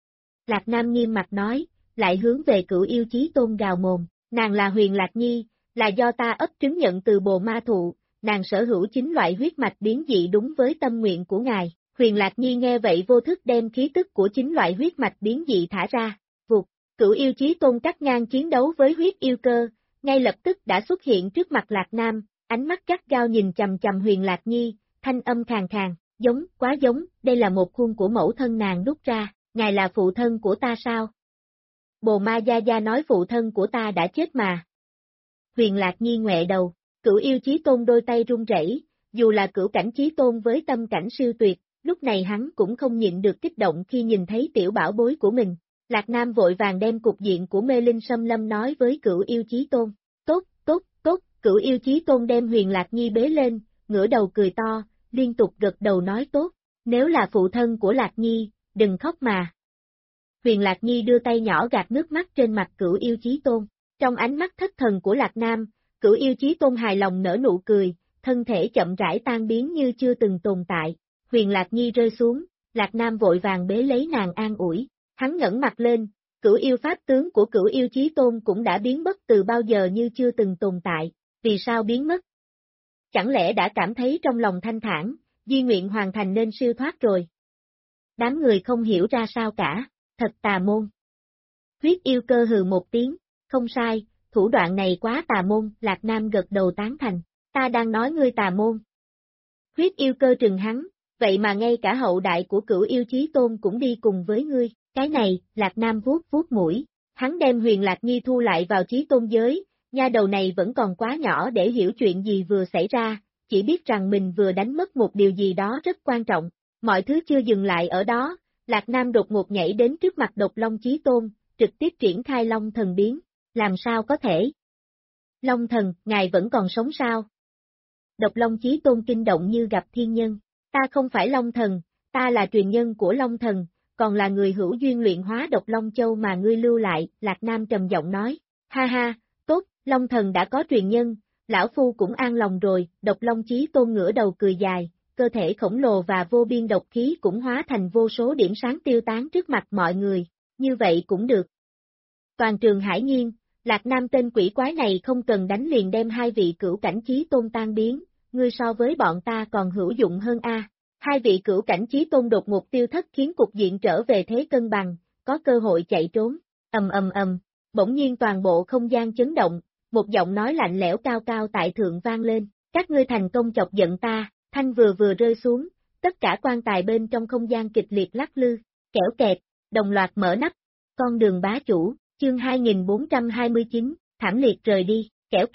Lạc Nam nghiêm mặt nói, lại hướng về Cửu Yêu Chí Tôn gào mồm, nàng là Huyền Lạc Nhi, là do ta ấp trứng nhận từ bồ ma thụ, nàng sở hữu 9 loại huyết mạch biến dị đúng với tâm nguyện của ngài. Huyền Lạc Nhi nghe vậy vô thức đem khí tức của 9 loại huyết mạch biến dị thả ra, vụt, Cửu Yêu Chí Tôn cắt ngang chiến đấu với huyết yêu cơ, ngay lập tức đã xuất hiện trước mặt Lạc Nam, ánh mắt gắt gao nhìn chầm chầm Huyền Lạc Nhi, thanh âm khàn khàn, giống, quá giống, đây là một khuôn của mẫu thân nàng đúc ra, ngài là phụ thân của ta sao? Bồ ma gia gia nói phụ thân của ta đã chết mà. Huyền Lạc Nhi ngoẹ đầu, Cửu Yêu Chí Tôn đôi tay run rẩy, dù là cửu cảnh chí tôn với tâm cảnh siêu tuyệt, lúc này hắn cũng không nhịn được kích động khi nhìn thấy tiểu bảo bối của mình. Lạc Nam vội vàng đem cục diện của mê linh xâm lâm nói với Cửu Yêu Chí Tôn. Tốt, tốt, tốt, Cửu Yêu Chí Tôn đem Huyền Lạc Nhi bế lên, ngửa đầu cười to, liên tục gật đầu nói tốt, nếu là phụ thân của Lạc Nhi, đừng khóc mà. Huyền Lạc Nhi đưa tay nhỏ gạt nước mắt trên mặt Cửu Yêu Chí Tôn, trong ánh mắt thất thần của Lạc Nam, Cửu Yêu Chí Tôn hài lòng nở nụ cười, thân thể chậm rãi tan biến như chưa từng tồn tại. Huyền Lạc Nhi rơi xuống, Lạc Nam vội vàng bế lấy nàng an ủi, hắn ngẩng mặt lên, Cửu Yêu pháp tướng của Cửu Yêu Chí Tôn cũng đã biến mất từ bao giờ như chưa từng tồn tại, vì sao biến mất? Chẳng lẽ đã cảm thấy trong lòng thanh thản, di nguyện hoàn thành nên siêu thoát rồi? Đám người không hiểu ra sao cả, thật tà môn. Huyết yêu cơ hừ một tiếng, không sai, thủ đoạn này quá tà môn, Lạc Nam gật đầu tán thành, ta đang nói ngươi tà môn. Huyết yêu cơ trừng hắn, vậy mà ngay cả hậu đại của Cửu Yêu Chí Tôn cũng đi cùng với ngươi, cái này, Lạc Nam vuốt vuốt mũi, hắn đem Huyền Lạc Nhi thu lại vào Chí Tôn giới, nha đầu này vẫn còn quá nhỏ để hiểu chuyện gì vừa xảy ra, chỉ biết rằng mình vừa đánh mất một điều gì đó rất quan trọng, mọi thứ chưa dừng lại ở đó, Lạc Nam đột ngột nhảy đến trước mặt Độc Long Chí Tôn, trực tiếp triển khai Long Thần biến, làm sao có thể? Long Thần, ngài vẫn còn sống sao? Độc Long Chí Tôn kinh động như gặp thiên nhân, ta không phải Long Thần, ta là truyền nhân của Long Thần, còn là người hữu duyên luyện hóa Độc Long Châu mà ngươi lưu lại, Lạc Nam trầm giọng nói, ha ha, tốt, Long Thần đã có truyền nhân, lão phu cũng an lòng rồi, Độc Long Chí Tôn ngửa đầu cười dài, cơ thể khổng lồ và vô biên độc khí cũng hóa thành vô số điểm sáng tiêu tán trước mặt mọi người, như vậy cũng được. Toàn trường hải nhiên, Lạc Nam tên quỷ quái này không cần đánh liền đem hai vị cửu cảnh chí tôn tan biến, ngươi so với bọn ta còn hữu dụng hơn a. Hai vị cửu cảnh chí tôn đột ngột tiêu thất khiến cục diện trở về thế cân bằng, có cơ hội chạy trốn, bỗng nhiên toàn bộ không gian chấn động, một giọng nói lạnh lẽo cao cao tại thượng vang lên, các ngươi thành công chọc giận ta, thanh vừa rơi xuống, tất cả quan tài bên trong không gian kịch liệt lắc lư, kẻo kẹt, đồng loạt mở nắp, con đường bá chủ, chương 2429, thảm liệt rời đi, kẻo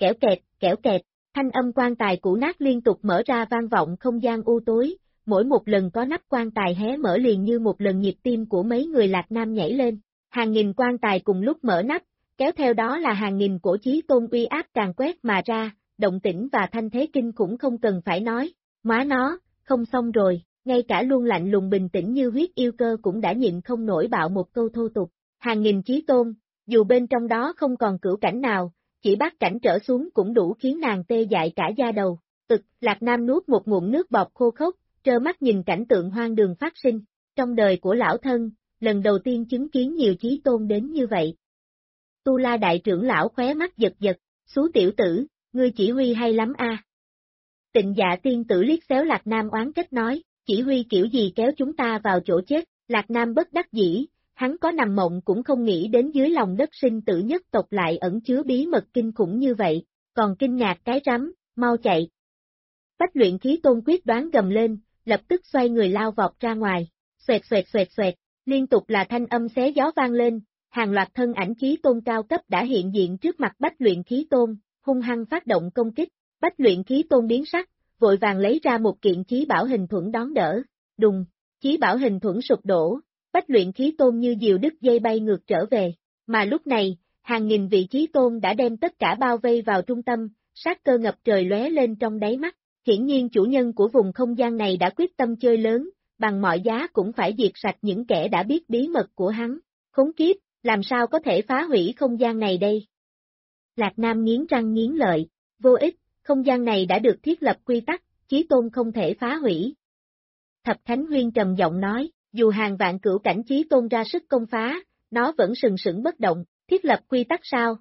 kẹt, thanh âm quan tài cũ nát liên tục mở ra vang vọng không gian u tối, mỗi một lần có nắp quan tài hé mở liền như một lần nhịp tim của mấy người Lạc Nam nhảy lên, hàng nghìn quan tài cùng lúc mở nắp, kéo theo đó là hàng nghìn cổ chí tôn uy áp càng quét mà ra, động tĩnh và thanh thế kinh khủng không cần phải nói, má nó, không xong rồi, ngay cả luôn lạnh lùng bình tĩnh như huyết yêu cơ cũng đã nhịn không nổi bạo một câu thô tục, hàng nghìn chí tôn, dù bên trong đó không còn cửu cảnh nào, chỉ bát cảnh trở xuống cũng đủ khiến nàng tê dại cả da đầu, Lạc Nam nuốt một ngụm nước bọt khô khốc, trơ mắt nhìn cảnh tượng hoang đường phát sinh, trong đời của lão thân, lần đầu tiên chứng kiến nhiều chí tôn đến như vậy. Tu La đại trưởng lão khóe mắt giật giật, xú tiểu tử, ngươi chỉ huy hay lắm a. Tịnh Dạ tiên tử liếc xéo Lạc Nam oán trách nói, chỉ huy kiểu gì kéo chúng ta vào chỗ chết, Lạc Nam bất đắc dĩ, hắn có nằm mộng cũng không nghĩ đến dưới lòng đất sinh tử nhất tộc lại ẩn chứa bí mật kinh khủng như vậy, còn kinh ngạc cái rắm, mau chạy. Bách luyện khí tôn quyết đoán gầm lên, lập tức xoay người lao vọt ra ngoài, xoẹt xoẹt xoẹt xoẹt, liên tục là thanh âm xé gió vang lên, hàng loạt thân ảnh chí tôn cao cấp đã hiện diện trước mặt bách luyện khí tôn, hung hăng phát động công kích, bách luyện khí tôn biến sắc, vội vàng lấy ra một kiện chí bảo hình thuẫn đón đỡ, đùng, chí bảo hình thuẫn sụp đổ, bách luyện khí tôn như diều đứt dây bay ngược trở về, mà lúc này, hàng nghìn vị chí tôn đã đem tất cả bao vây vào trung tâm, sát cơ ngập trời lóe lên trong đáy mắt, hiển nhiên chủ nhân của vùng không gian này đã quyết tâm chơi lớn, bằng mọi giá cũng phải diệt sạch những kẻ đã biết bí mật của hắn, khốn kiếp, làm sao có thể phá hủy không gian này đây? Lạc Nam nghiến răng nghiến lợi, vô ích, không gian này đã được thiết lập quy tắc, chí tôn không thể phá hủy. Thập Thánh Huyên trầm giọng nói, dù hàng vạn cửu cảnh chí tôn ra sức công phá, nó vẫn sừng sững bất động, thiết lập quy tắc sao?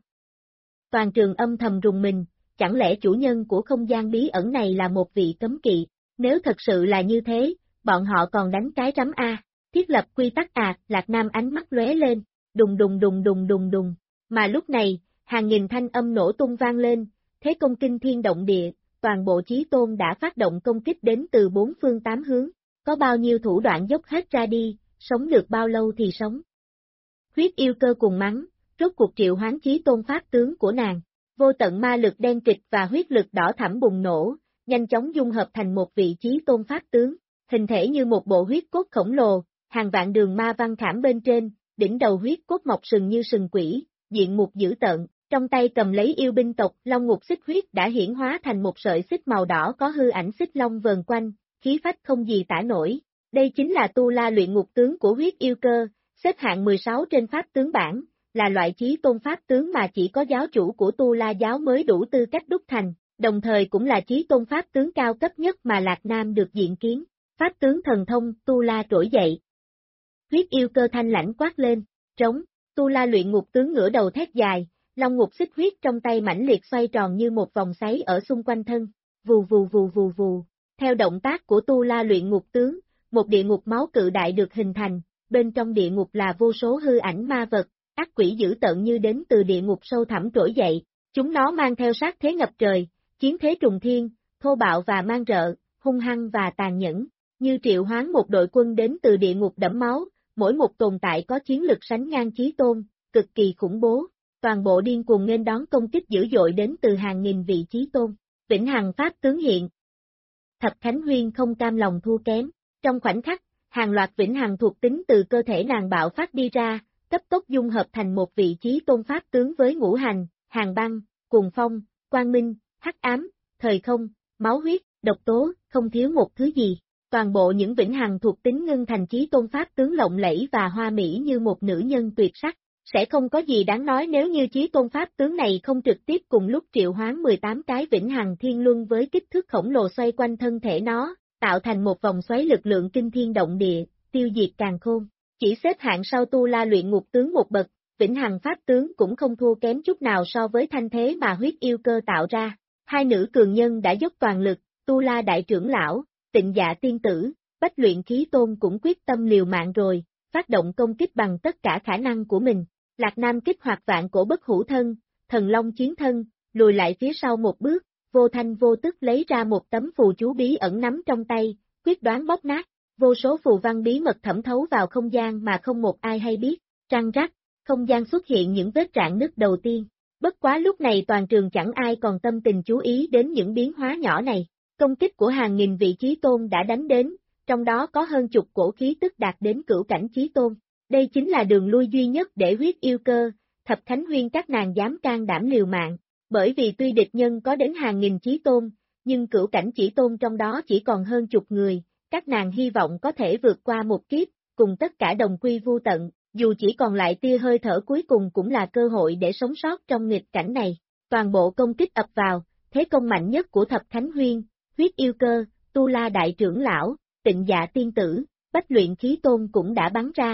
Toàn trường âm thầm rùng mình, chẳng lẽ chủ nhân của không gian bí ẩn này là một vị cấm kỵ, nếu thật sự là như thế, bọn họ còn đánh cái rắm a, thiết lập quy tắc à, Lạc Nam ánh mắt lóe lên, đùng đùng đùng đùng đùng đùng, mà lúc này, hàng nghìn thanh âm nổ tung vang lên, thế công kinh thiên động địa, toàn bộ chí tôn đã phát động công kích đến từ bốn phương tám hướng, có bao nhiêu thủ đoạn dốc hết ra đi, sống được bao lâu thì sống. Huyết yêu cơ cùng mắng, rốt cuộc triệu hoán chí tôn pháp tướng của nàng, vô tận ma lực đen kịch và huyết lực đỏ thẳm bùng nổ, nhanh chóng dung hợp thành một vị chí tôn pháp tướng, hình thể như một bộ huyết cốt khổng lồ, hàng vạn đường ma văn khảm bên trên, đỉnh đầu huyết cốt mọc sừng như sừng quỷ, diện mục dữ tợn, trong tay cầm lấy yêu binh tộc Long Ngục Xích Huyết đã hiển hóa thành một sợi xích màu đỏ có hư ảnh xích long vờn quanh, khí phách không gì tả nổi. Đây chính là Tu La luyện ngục tướng của huyết yêu cơ, xếp hạng 16 trên pháp tướng bảng, là loại chí tôn pháp tướng mà chỉ có giáo chủ của Tu La giáo mới đủ tư cách đúc thành, đồng thời cũng là chí tôn pháp tướng cao cấp nhất mà Lạc Nam được diện kiến. Pháp tướng thần thông, Tu La trỗi dậy. Huyết yêu cơ thanh lãnh quát lên, trống, Tu La luyện ngục tướng ngửa đầu thét dài, Long Ngục Xích Huyết trong tay mãnh liệt xoay tròn như một vòng xoáy ở xung quanh thân, vù vù vù vù vù. Theo động tác của Tu La luyện ngục tướng, một địa ngục máu cự đại được hình thành, bên trong địa ngục là vô số hư ảnh ma vật, ác quỷ dữ tợn như đến từ địa ngục sâu thẳm trỗi dậy, chúng nó mang theo sát thế ngập trời, chiến thế trùng thiên, thô bạo và mang rợ, hung hăng và tàn nhẫn, như triệu hoán một đội quân đến từ địa ngục đẫm máu, mỗi một tồn tại có chiến lực sánh ngang chí tôn, cực kỳ khủng bố, toàn bộ điên cuồng nghênh đón công kích dữ dội đến từ hàng nghìn vị chí tôn, vĩnh hằng pháp tướng hiện. Thập Khánh Huyên không cam lòng thua kém, trong khoảnh khắc, hàng loạt vĩnh hằng thuộc tính từ cơ thể nàng bạo phát đi ra, cấp tốc dung hợp thành một vị chí tôn pháp tướng với ngũ hành, hàng băng, cuồng phong, quang minh, hắc ám, thời không, máu huyết, độc tố, không thiếu một thứ gì. Toàn bộ những vĩnh hằng thuộc tính ngưng thành chí tôn pháp tướng lộng lẫy và hoa mỹ như một nữ nhân tuyệt sắc, sẽ không có gì đáng nói nếu như chí tôn pháp tướng này không trực tiếp cùng lúc triệu hoán 18 cái vĩnh hằng thiên luân với kích thước khổng lồ xoay quanh thân thể nó, tạo thành một vòng xoáy lực lượng kinh thiên động địa, tiêu diệt càn khôn. Chỉ xếp hạng sau Tu La luyện ngục tướng một bậc, vĩnh hằng pháp tướng cũng không thua kém chút nào so với thanh thế mà huyết yêu cơ tạo ra. Hai nữ cường nhân đã dốc toàn lực, Tu La đại trưởng lão, Tịnh Dạ tiên tử, Bách luyện khí tôn cũng quyết tâm liều mạng rồi, phát động công kích bằng tất cả khả năng của mình. Lạc Nam kích hoạt vạn cổ bất hủ thân, thần long chiến thân, lùi lại phía sau một bước, vô thanh vô tức lấy ra một tấm phù chú bí ẩn nắm trong tay, quyết đoán bóp nát, vô số phù văn bí mật thẩm thấu vào không gian mà không một ai hay biết, răng rắc, không gian xuất hiện những vết rạn nứt đầu tiên. Bất quá lúc này toàn trường chẳng ai còn tâm tình chú ý đến những biến hóa nhỏ này, công kích của hàng nghìn vị chí tôn đã đánh đến, trong đó có hơn chục cổ khí tức đạt đến cửu cảnh chí tôn. Đây chính là đường lui duy nhất để huyết yêu cơ, Thập Khánh Huyên các nàng dám can đảm liều mạng, bởi vì tuy địch nhân có đến hàng nghìn chí tôn, nhưng cửu cảnh chỉ tôn trong đó chỉ còn hơn chục người, các nàng hy vọng có thể vượt qua một kiếp, cùng tất cả đồng quy vu tận, dù chỉ còn lại tia hơi thở cuối cùng cũng là cơ hội để sống sót trong nghịch cảnh này. Toàn bộ công kích ập vào, thế công mạnh nhất của Thập Khánh Huyên, huyết yêu cơ, Tu La đại trưởng lão, Tịnh Dạ tiên tử, Bách luyện khí tôn cũng đã bắn ra.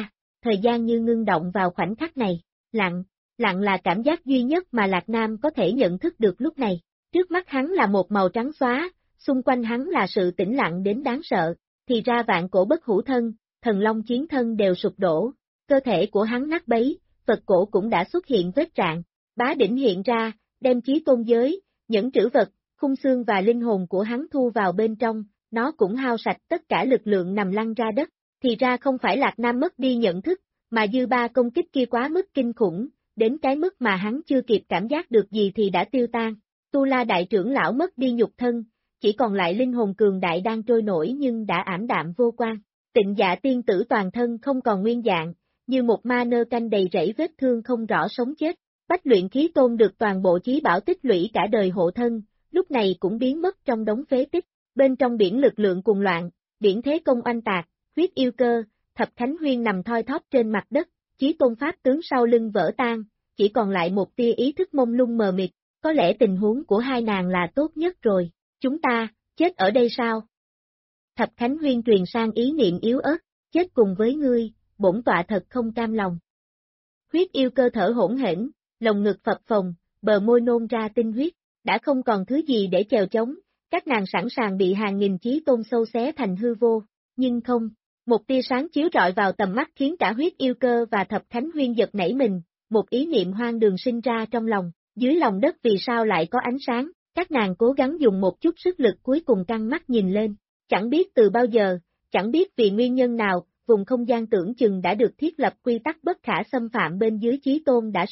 thời gian như ngưng động vào khoảnh khắc này, lặng, lặng là cảm giác duy nhất mà Lạc Nam có thể nhận thức được lúc này. Trước mắt hắn là một màu trắng xóa, xung quanh hắn là sự tĩnh lặng đến đáng sợ, thì ra vạn cổ bất hủ thân, thần long chiến thân đều sụp đổ, cơ thể của hắn nát bấy, Phật cổ cũng đã xuất hiện vết rạn, bá đỉnh hiện ra, đem chí tôn giới, những trữ vật, khung xương và linh hồn của hắn thu vào bên trong, nó cũng hao sạch tất cả lực lượng nằm lăn ra đất, thì ra không phải Lạc Nam mất đi nhận thức, mà dư ba công kích kia quá mức kinh khủng, đến cái mức mà hắn chưa kịp cảm giác được gì thì đã tiêu tan. Tu La đại trưởng lão mất đi nhục thân, chỉ còn lại linh hồn cường đại đang trôi nổi nhưng đã ảm đạm vô quan. Tịnh Dạ tiên tử toàn thân không còn nguyên dạng, như một ma nơ canh đầy rẫy vết thương không rõ sống chết. Bách luyện khí tôn được toàn bộ chí bảo tích lũy cả đời hộ thân, lúc này cũng biến mất trong đống phế tích. Bên trong biển lực lượng cuồng loạn, biển thế công oanh tạc, huyết yêu cơ, Thập Khánh Huyên nằm thoi thóp trên mặt đất, chí tôn pháp tướng sau lưng vỡ tan, chỉ còn lại một tia ý thức mông lung mờ mịt, có lẽ tình huống của hai nàng là tốt nhất rồi, chúng ta, chết ở đây sao? Thập Khánh Huyên truyền sang ý niệm yếu ớt, chết cùng với ngươi, bổn tọa thật không cam lòng. Huyết yêu cơ thở hỗn hển, lồng ngực phập phồng, bờ môi nôn ra tinh huyết, đã không còn thứ gì để chèo chống, các nàng sẵn sàng bị hàng nghìn chí tôn sâu xé thành hư vô, nhưng không, một tia sáng chiếu rọi vào tầm mắt khiến cả huyết yêu cơ và Thập Khánh Huyên giật nảy mình, một ý niệm hoang đường sinh ra trong lòng, dưới lòng đất vì sao lại có ánh sáng, các nàng cố gắng dùng một chút sức lực cuối cùng căng mắt nhìn lên, chẳng biết từ bao giờ, chẳng biết vì nguyên nhân nào, vùng không gian tưởng chừng đã được thiết lập quy tắc bất khả xâm phạm bên dưới chí tôn đã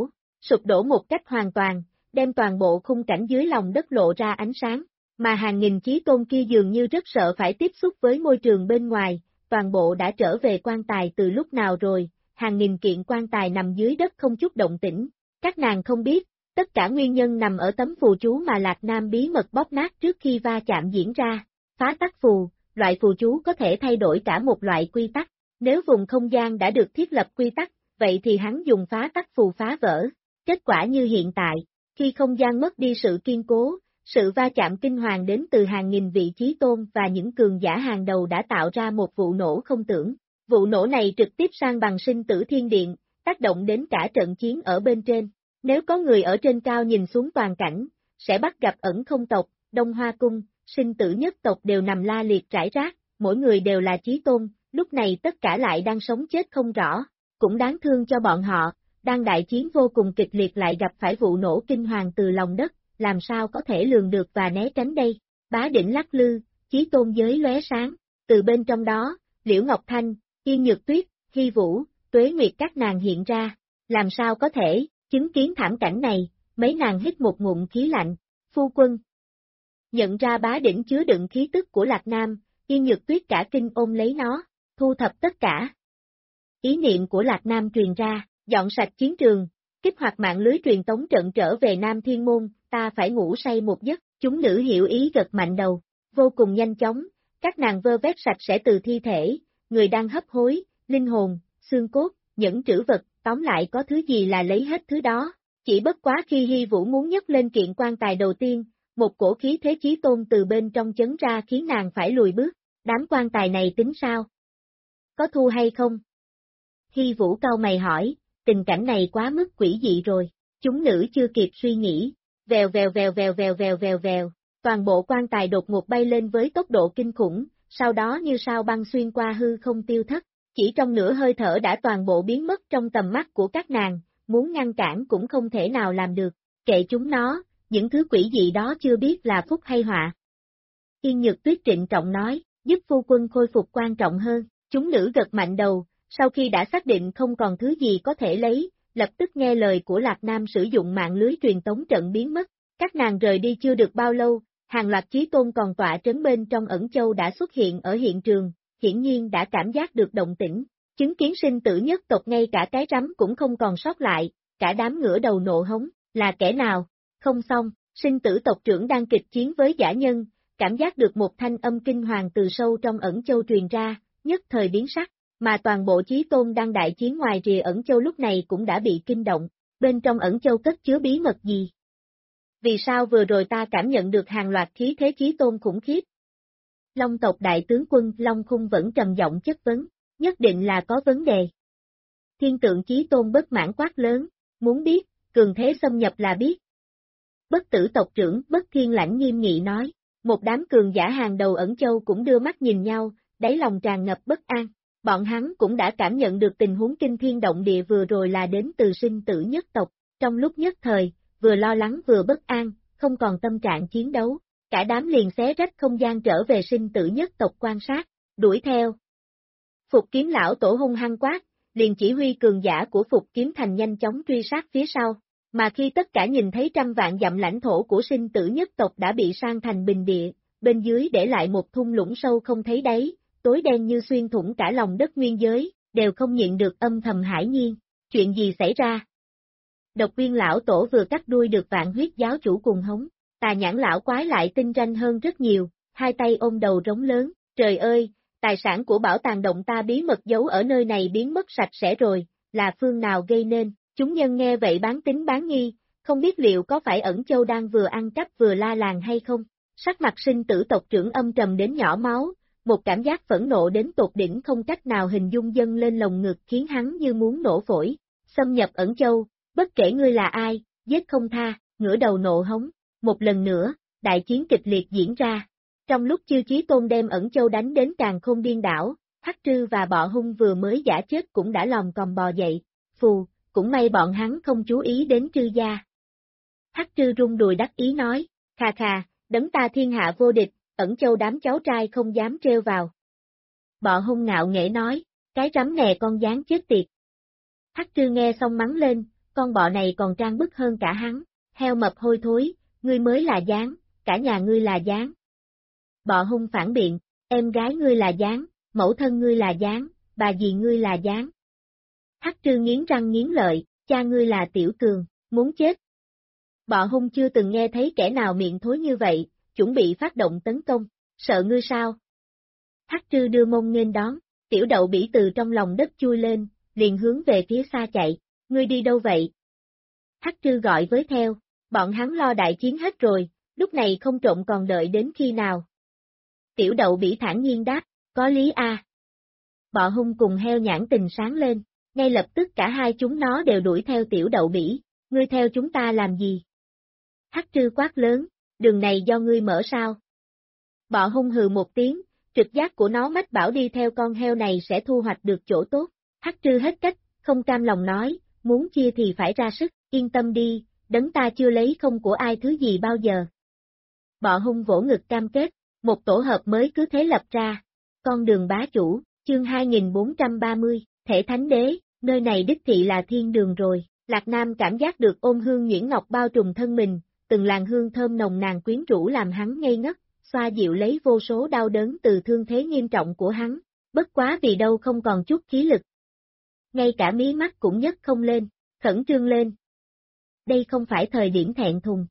sụp đổ một cách hoàn toàn, đem toàn bộ khung cảnh dưới lòng đất lộ ra ánh sáng, mà hàng nghìn chí tôn kia dường như rất sợ phải tiếp xúc với môi trường bên ngoài, toàn bộ đã trở về quan tài từ lúc nào rồi, hàng nghìn kiện quan tài nằm dưới đất không chút động tĩnh, các nàng không biết, tất cả nguyên nhân nằm ở tấm phù chú mà Lạc Nam bí mật bóp nát trước khi va chạm diễn ra, phá tắc phù. Loại phù chú có thể thay đổi cả một loại quy tắc, nếu vùng không gian đã được thiết lập quy tắc, vậy thì hắn dùng phá tắc phù phá vỡ. Kết quả như hiện tại, khi không gian mất đi sự kiên cố, sự va chạm kinh hoàng đến từ hàng nghìn vị chí tôn và những cường giả hàng đầu đã tạo ra một vụ nổ không tưởng. Vụ nổ này trực tiếp sang bằng sinh tử thiên điện, tác động đến cả trận chiến ở bên trên. Nếu có người ở trên cao nhìn xuống toàn cảnh, sẽ bắt gặp ẩn không tộc, Đông Hoa Cung, sinh tử nhất tộc đều nằm la liệt rải rác, mỗi người đều là chí tôn, lúc này tất cả lại đang sống chết không rõ, cũng đáng thương cho bọn họ, đang đại chiến vô cùng kịch liệt lại gặp phải vụ nổ kinh hoàng từ lòng đất, làm sao có thể lường được và né tránh đây, bá đỉnh lắc lư, chí tôn giới lóe sáng, từ bên trong đó, Liễu Ngọc Thanh, Yên Nhược Tuyết, Hy Vũ, Tuế Nguyệt các nàng hiện ra, làm sao có thể, chứng kiến thảm cảnh này, mấy nàng hít một ngụm khí lạnh, phu quân. Nhận ra bá đỉnh chứa đựng khí tức của Lạc Nam, Yên Nhược Tuyết cả kinh ôm lấy nó, thu thập tất cả. Ý niệm của Lạc Nam truyền ra, dọn sạch chiến trường, kích hoạt mạng lưới truyền tống trận trở về Nam Thiên Môn, ta phải ngủ say một giấc, chúng nữ hiểu ý gật mạnh đầu, vô cùng nhanh chóng, các nàng vơ vét sạch sẽ từ thi thể, người đang hấp hối, linh hồn, xương cốt, những trữ vật, tóm lại có thứ gì là lấy hết thứ đó, chỉ bất quá khi Hy Vũ muốn nhấc lên kiện quan tài đầu tiên, một cổ khí thế chí tôn từ bên trong chấn ra khiến nàng phải lùi bước, đám quan tài này tính sao? Có thu hay không? Hy Vũ cau mày hỏi, tình cảnh này quá mức quỷ dị rồi, chúng nữ chưa kịp suy nghĩ, vèo vèo vèo vèo vèo vèo vèo vèo, toàn bộ quan tài đột ngột bay lên với tốc độ kinh khủng, sau đó như sao băng xuyên qua hư không tiêu thất, chỉ trong nửa hơi thở đã toàn bộ biến mất trong tầm mắt của các nàng, muốn ngăn cản cũng không thể nào làm được, kệ chúng nó. Những thứ quỷ dị đó chưa biết là phúc hay họa. Yên Nhược Tuyết trịnh trọng nói, giúp phu quân khôi phục quan trọng hơn, chúng nữ gật mạnh đầu, sau khi đã xác định không còn thứ gì có thể lấy, lập tức nghe lời của Lạc Nam sử dụng mạng lưới truyền tống trận biến mất, các nàng rời đi chưa được bao lâu, hàng loạt chí tôn còn tọa trấn bên trong ẩn châu đã xuất hiện ở hiện trường, hiển nhiên đã cảm giác được động tĩnh, chứng kiến sinh tử nhất tộc ngay cả cái rắm cũng không còn sót lại, cả đám ngửa đầu nộ hống, là kẻ nào? Không xong, sinh tử tộc trưởng đang kịch chiến với giả nhân, cảm giác được một thanh âm kinh hoàng từ sâu trong ẩn châu truyền ra, nhất thời biến sắc, mà toàn bộ chí tôn đang đại chiến ngoài rìa ẩn châu lúc này cũng đã bị kinh động, bên trong ẩn châu cất chứa bí mật gì? Vì sao vừa rồi ta cảm nhận được hàng loạt khí thế chí tôn khủng khiếp? Long tộc đại tướng quân Long Khung vẫn trầm giọng chất vấn, nhất định là có vấn đề. Thiên tượng chí tôn bất mãn quát lớn, muốn biết, cường thế xâm nhập là biết. Bất tử tộc trưởng Bất Thiên Lãnh nghiêm nghị nói, một đám cường giả hàng đầu Ẩn Châu cũng đưa mắt nhìn nhau, đáy lòng tràn ngập bất an. Bọn hắn cũng đã cảm nhận được tình huống kinh thiên động địa vừa rồi là đến từ sinh tử nhất tộc, trong lúc nhất thời, vừa lo lắng vừa bất an, không còn tâm trạng chiến đấu, cả đám liền xé rách không gian trở về sinh tử nhất tộc quan sát, đuổi theo. Phục Kiếm lão tổ hung hăng quát, liền chỉ huy cường giả của Phục Kiếm thành nhanh chóng truy sát phía sau, mà khi tất cả nhìn thấy trăm vạn dặm lãnh thổ của sinh tử nhất tộc đã bị san thành bình địa, bên dưới để lại một thung lũng sâu không thấy đáy, tối đen như xuyên thủng cả lòng đất nguyên giới, đều không nhịn được âm thầm hãi nhiên, chuyện gì xảy ra? Độc Uyên lão tổ vừa cắt đuôi được Vạn Huyết giáo chủ cùng hống, Tà Nhãn lão quái lại tinh ranh hơn rất nhiều, hai tay ôm đầu rống lớn, trời ơi, tài sản của bảo tàng động ta bí mật giấu ở nơi này biến mất sạch sẽ rồi, là phương nào gây nên, chúng nhân nghe vậy bán tín bán nghi, không biết liệu có phải Ẩn Châu đang vừa ăn cắp vừa la làng hay không, sắc mặt sinh tử tộc trưởng âm trầm đến nhỏ máu, một cảm giác phẫn nộ đến tột đỉnh không cách nào hình dung dâng lên lồng ngực khiến hắn như muốn nổ phổi, xâm nhập Ẩn Châu, bất kể ngươi là ai, giết không tha, ngửa đầu nộ hống, một lần nữa, đại chiến kịch liệt diễn ra. Trong lúc Chiêu Chí Tôn đem Ẩn Châu đánh đến Càn Khôn điên đảo, Hắc Trư và Bọ Hung vừa mới giả chết cũng đã lòm còm bò dậy, phù, cũng may bọn hắn không chú ý đến Trư gia. Hắc Trư rung đùi đắc ý nói, khà khà, đấng ta thiên hạ vô địch, Ẩn Châu đám cháu trai không dám trêu vào. Bọ Hung ngạo nghễ nói, cái rắm nè con gián chết tiệt. Hắc Trư nghe xong mắng lên, con bọ này còn trang bức hơn cả hắn, heo mập hôi thối, ngươi mới là gián, cả nhà ngươi là gián. Bọ Hung phản biện, em gái ngươi là gián, mẫu thân ngươi là gián, bà dì ngươi là gián. Hắc Trư nghiến răng nghiến lợi, cha ngươi là Tiểu Cường, muốn chết. Bọ Hung chưa từng nghe thấy kẻ nào miệng thối như vậy, chuẩn bị phát động tấn công, sợ ngươi sao? Hắc Trư đưa mông nghênh đón, Tiểu Đậu Bỉ từ trong lòng đất chui lên, liền hướng về phía xa chạy, ngươi đi đâu vậy? Hắc Trư gọi với theo, bọn hắn lo đại chiến hết rồi, lúc này không trộn còn đợi đến khi nào? Tiểu Đậu Bỉ thản nhiên đáp, có lý a. Bọ Hung cùng heo nhãn tình sáng lên, ngay lập tức cả hai chúng nó đều đuổi theo Tiểu Đậu Bỉ, ngươi theo chúng ta làm gì? Hắc Trư quát lớn, đường này do ngươi mở sao? Bọ Hung hừ một tiếng, trực giác của nó mách bảo đi theo con heo này sẽ thu hoạch được chỗ tốt, Hắc Trư hết cách, không cam lòng nói, muốn chia thì phải ra sức, yên tâm đi, đấng ta chưa lấy không của ai thứ gì bao giờ. Bọ Hung vỗ ngực cam kết, một tổ hợp mới cứ thế lập ra, con đường bá chủ, chương 2430, thể thánh đế, nơi này đích thị là thiên đường rồi, Lạc Nam cảm giác được ôn hương nhuyễn ngọc bao trùm thân mình, từng làn hương thơm nồng nàn quyến rũ làm hắn ngây ngất, xoa dịu lấy vô số đau đớn từ thương thế nghiêm trọng của hắn, bất quá vì đâu không còn chút khí lực. Ngay cả mí mắt cũng nhấc không lên, khẩn trương lên. Đây không phải thời điểm thẹn thùng.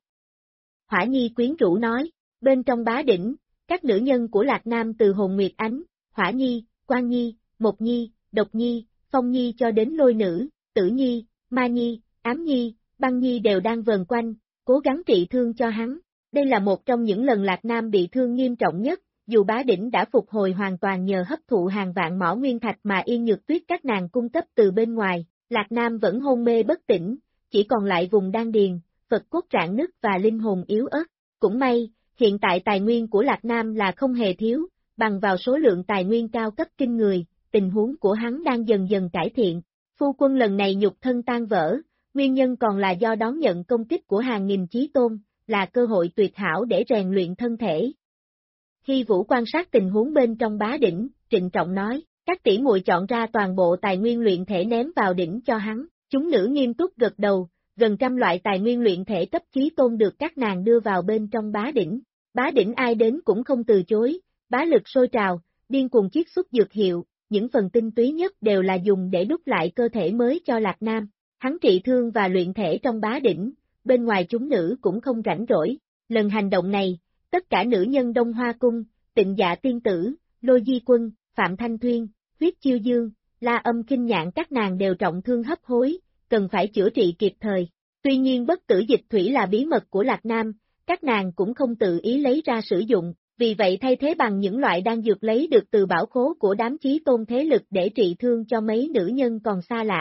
Hỏa Nhi quyến rũ nói, bên trong bá đỉnh, các nữ nhân của Lạc Nam từ Hồn Nguyệt Ánh, Hỏa Nhi, Quan Nhi, Mộc Nhi, Độc Nhi, Phong Nhi cho đến Lôi Nữ, Tử Nhi, Ma Nhi, Ám Nhi, Băng Nhi đều đang vờn quanh, cố gắng trị thương cho hắn. Đây là một trong những lần Lạc Nam bị thương nghiêm trọng nhất, dù bá đỉnh đã phục hồi hoàn toàn nhờ hấp thụ hàng vạn mỏ nguyên thạch mà Yên Nhược Tuyết các nàng cung cấp từ bên ngoài, Lạc Nam vẫn hôn mê bất tỉnh, chỉ còn lại vùng đan điền, Phật cốt rạn nứt và linh hồn yếu ớt. Cũng may, hiện tại tài nguyên của Lạc Nam là không hề thiếu, bằng vào số lượng tài nguyên cao cấp kinh người, tình huống của hắn đang dần dần cải thiện. Phu quân lần này nhục thân tan vỡ, nguyên nhân còn là do đón nhận công kích của hàng nghìn chí tôn, là cơ hội tuyệt hảo để rèn luyện thân thể. Khi Vũ quan sát tình huống bên trong bá đỉnh, trịnh trọng nói, các tỷ muội chọn ra toàn bộ tài nguyên luyện thể ném vào đỉnh cho hắn, chúng nữ nghiêm túc gật đầu, gần trăm loại tài nguyên luyện thể cấp chí tôn được các nàng đưa vào bên trong bá đỉnh ai đến cũng không từ chối, bá lực sôi trào, điên cuồng chiết xuất dược hiệu, những phần tinh túy nhất đều là dùng để đúc lại cơ thể mới cho Lạc Nam, hắn trị thương và luyện thể trong bá đỉnh, bên ngoài chúng nữ cũng không rảnh rỗi, lần hành động này, tất cả nữ nhân Đông Hoa Cung, Tịnh Dạ Tiên Tử, Lôi Di Quân, Phạm Thanh Thuyên, Huyết Chiêu Dương, La Âm Kinh Nhạn các nàng đều trọng thương hấp hối, cần phải chữa trị kịp thời. Tuy nhiên bất tử dịch thủy là bí mật của Lạc Nam, các nàng cũng không tự ý lấy ra sử dụng, vì vậy thay thế bằng những loại đan dược lấy được từ bảo khố của đám chí tôn thế lực để trị thương cho mấy nữ nhân còn xa lạ.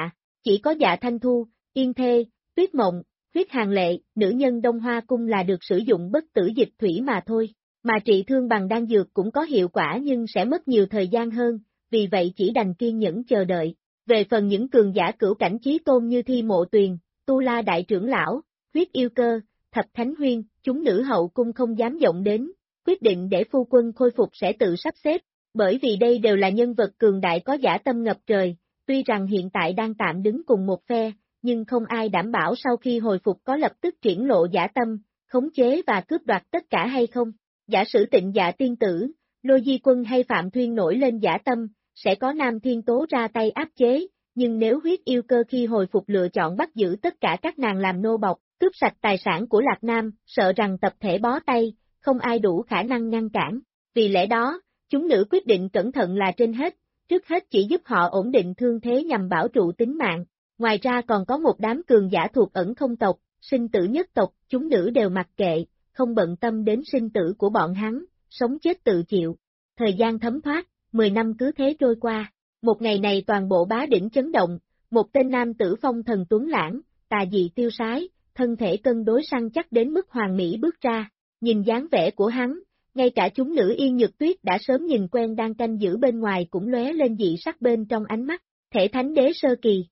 Chỉ có Dạ Thanh Thu, Yên Thê, Tuyết Mộng, Huyết Hàng Lệ, nữ nhân Đông Hoa Cung là được sử dụng bất tử dịch thủy mà thôi. Mà trị thương bằng đan dược cũng có hiệu quả nhưng sẽ mất nhiều thời gian hơn, vì vậy chỉ đành kiên nhẫn chờ đợi. Về phần những cường giả cửu cảnh chí tôn như Thi Mộ Tuyền, Tu La Đại Trưởng Lão, Huyết Yêu Cơ, Thập Thánh Huyên, chúng nữ hậu cung không dám động đến, quyết định để phu quân khôi phục sẽ tự sắp xếp, bởi vì đây đều là nhân vật cường đại có dã tâm ngập trời, tuy rằng hiện tại đang tạm đứng cùng một phe, nhưng không ai đảm bảo sau khi hồi phục có lập tức triển lộ dã tâm, khống chế và cướp đoạt tất cả hay không. Giả sử Tịnh Dạ tiên tử, Lôi Di Quân hay Phạm Thuyên nổi lên dã tâm, sẽ có Nam Thiên Tố ra tay áp chế, nhưng nếu Huyết Yêu Cơ khi hồi phục lựa chọn bắt giữ tất cả các nàng làm nô bộc, cướp sạch tài sản của Lạc Nam, sợ rằng tập thể bó tay, không ai đủ khả năng ngăn cản. Vì lẽ đó, chúng nữ quyết định cẩn thận là trên hết, trước hết chỉ giúp họ ổn định thương thế nhằm bảo trụ tính mạng. Ngoài ra còn có một đám cường giả thuộc ẩn không tộc, sinh tử nhất tộc, chúng nữ đều mặc kệ, không bận tâm đến sinh tử của bọn hắn, sống chết tự chịu. Thời gian thấm thoát, 10 năm cứ thế trôi qua. Một ngày này toàn bộ Bá Đỉnh chấn động, một tên nam tử phong thần tuấn lãng, tà dị tiêu sái, thân thể cân đối săn chắc đến mức hoàn mỹ bước ra. Nhìn dáng vẻ của hắn, ngay cả chúng nữ Yên Nhược Tuyết đã sớm nhìn quen đang canh giữ bên ngoài cũng lóe lên dị sắc bên trong ánh mắt. Thể thánh đế sơ kỳ.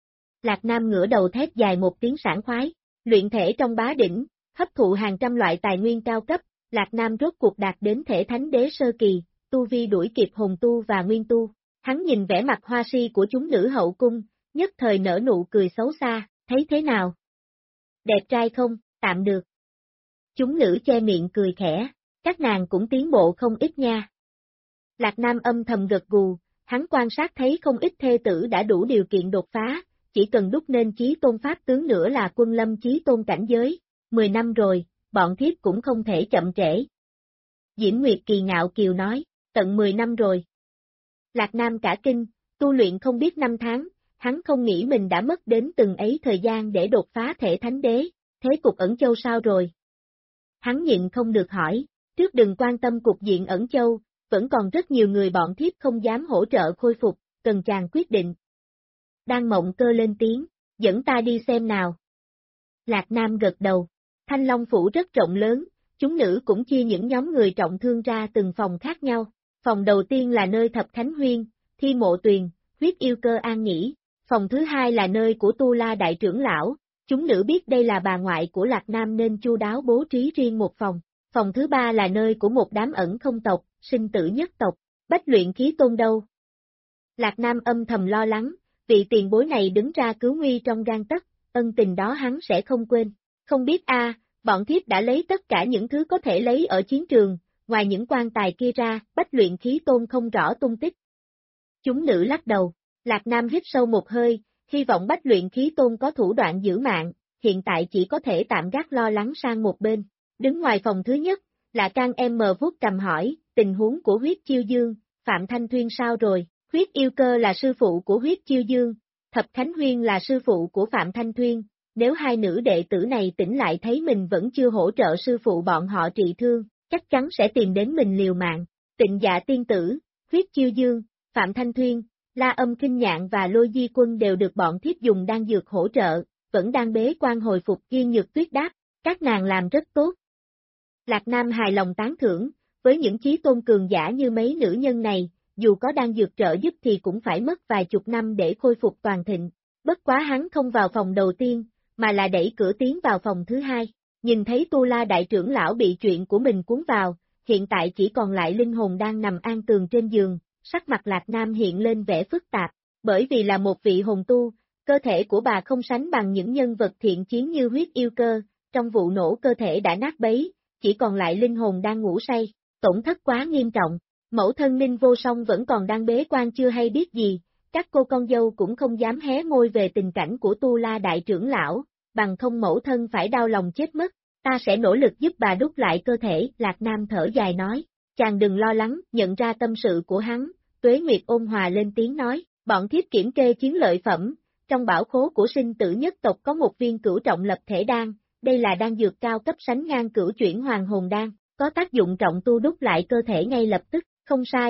Lạc Nam ngửa đầu thét dài một tiếng sảng khoái, luyện thể trong Bá Đỉnh, hấp thụ hàng trăm loại tài nguyên cao cấp, Lạc Nam rốt cuộc đạt đến thể thánh đế sơ kỳ, tu vi đuổi kịp hồn tu và nguyên tu. Hắn nhìn vẻ mặt hoa si của chúng nữ hậu cung, nhất thời nở nụ cười xấu xa, thấy thế nào? Đẹp trai không, tạm được. Chúng nữ che miệng cười khẽ, các nàng cũng tiến bộ không ít nha. Lạc Nam âm thầm gật gù, hắn quan sát thấy không ít thê tử đã đủ điều kiện đột phá, chỉ cần đúc nên chí tôn pháp tướng nữa là quân lâm chí tôn cảnh giới. 10 năm rồi, bọn thiếp cũng không thể chậm trễ. Diễm Nguyệt Kỳ ngạo kiều nói, tận 10 năm rồi. Lạc Nam cả kinh, tu luyện không biết 5 tháng, hắn không nghĩ mình đã mất đến từng ấy thời gian để đột phá thể thánh đế, thế cục Ẩn Châu sao rồi? Hắn nhịn không được hỏi, trước đừng quan tâm cục diện Ẩn Châu, vẫn còn rất nhiều người bọn thiếp không dám hỗ trợ khôi phục, cần chàng quyết định. Đang Mộng Cơ lên tiếng, dẫn ta đi xem nào. Lạc Nam gật đầu, Thanh Long Phủ rất rộng lớn, chúng nữ cũng chia những nhóm người trọng thương ra từng phòng khác nhau. Phòng đầu tiên là nơi Thập Thánh Huyên, Thi Mộ Tuyền, Huyết Yêu Cơ an nghỉ. Phòng thứ hai là nơi của Tu La Đại Trưởng Lão, chúng nữ biết đây là bà ngoại của Lạc Nam nên chu đáo bố trí riêng một phòng. Phòng thứ ba là nơi của một đám ẩn không tộc, sinh tử nhất tộc, Bách Luyện Khí Tôn đâu. Lạc Nam âm thầm lo lắng, vị tiền bối này đứng ra cứu nguy trong gang tấc, ân tình đó hắn sẽ không quên. Không biết bọn thiếp đã lấy tất cả những thứ có thể lấy ở chiến trường, ngoài những quan tài kia ra, Bách Luyện Khí Tôn không rõ tung tích. Chúng nữ lắc đầu, Lạc Nam hít sâu một hơi, hy vọng Bách Luyện Khí Tôn có thủ đoạn giữ mạng, hiện tại chỉ có thể tạm gác lo lắng sang một bên. Đứng ngoài phòng thứ nhất, là Can em mờ vuốt cầm hỏi, tình huống của Huyết Chiêu Dương, Phạm Thanh Thuyên sao rồi? Huyết Yêu Cơ là sư phụ của Huyết Chiêu Dương, Thập Khánh Huyên là sư phụ của Phạm Thanh Thuyên, nếu hai nữ đệ tử này tỉnh lại thấy mình vẫn chưa hỗ trợ sư phụ bọn họ trị thương, chắc chắn sẽ tìm đến mình liều mạng. Tịnh Dạ tiên tử, Huyết Chiêu Dương, Phạm Thanh Thuyên, La Âm Kinh Nhạn và Lôi Di Quân đều được bọn thiếp dùng đan dược hỗ trợ, vẫn đang bế quan hồi phục. Yên Nhược Tuyết đáp, các nàng làm rất tốt. Lạc Nam hài lòng tán thưởng, với những chí tôn cường giả như mấy nữ nhân này, dù có đan dược trợ giúp thì cũng phải mất vài chục năm để khôi phục toàn thịnh. Bất quá hắn không vào phòng đầu tiên, mà là đẩy cửa tiến vào phòng thứ hai. Nhìn thấy Tu La Đại Trưởng Lão bị chuyện của mình cuốn vào, hiện tại chỉ còn lại linh hồn đang nằm an tường trên giường, sắc mặt Lạc Nam hiện lên vẻ phức tạp, bởi vì là một vị hồn tu, cơ thể của bà không sánh bằng những nhân vật thiện chiến như Huyết Yêu Cơ, trong vụ nổ cơ thể đã nát bấy, chỉ còn lại linh hồn đang ngủ say, tổn thất quá nghiêm trọng. Mẫu thân Ninh Vô Song vẫn còn đang bế quan chưa hay biết gì, các cô con dâu cũng không dám hé môi về tình cảnh của Tu La Đại Trưởng Lão, bằng không mẫu thân phải đau lòng chết mất, ta sẽ nỗ lực giúp bà đúc lại cơ thể. Lạc Nam thở dài nói, chàng đừng lo lắng, nhận ra tâm sự của hắn, Tuế Nguyệt ôn hòa lên tiếng nói, bọn thiếp kiểm kê chiến lợi phẩm, trong bảo khố của sinh tử nhất tộc có một viên cửu trọng lập thể đan, đây là đan dược cao cấp sánh ngang cửu chuyển hoàng hồn đan, có tác dụng trọng tu đúc lại cơ thể ngay lập tức. Không sai,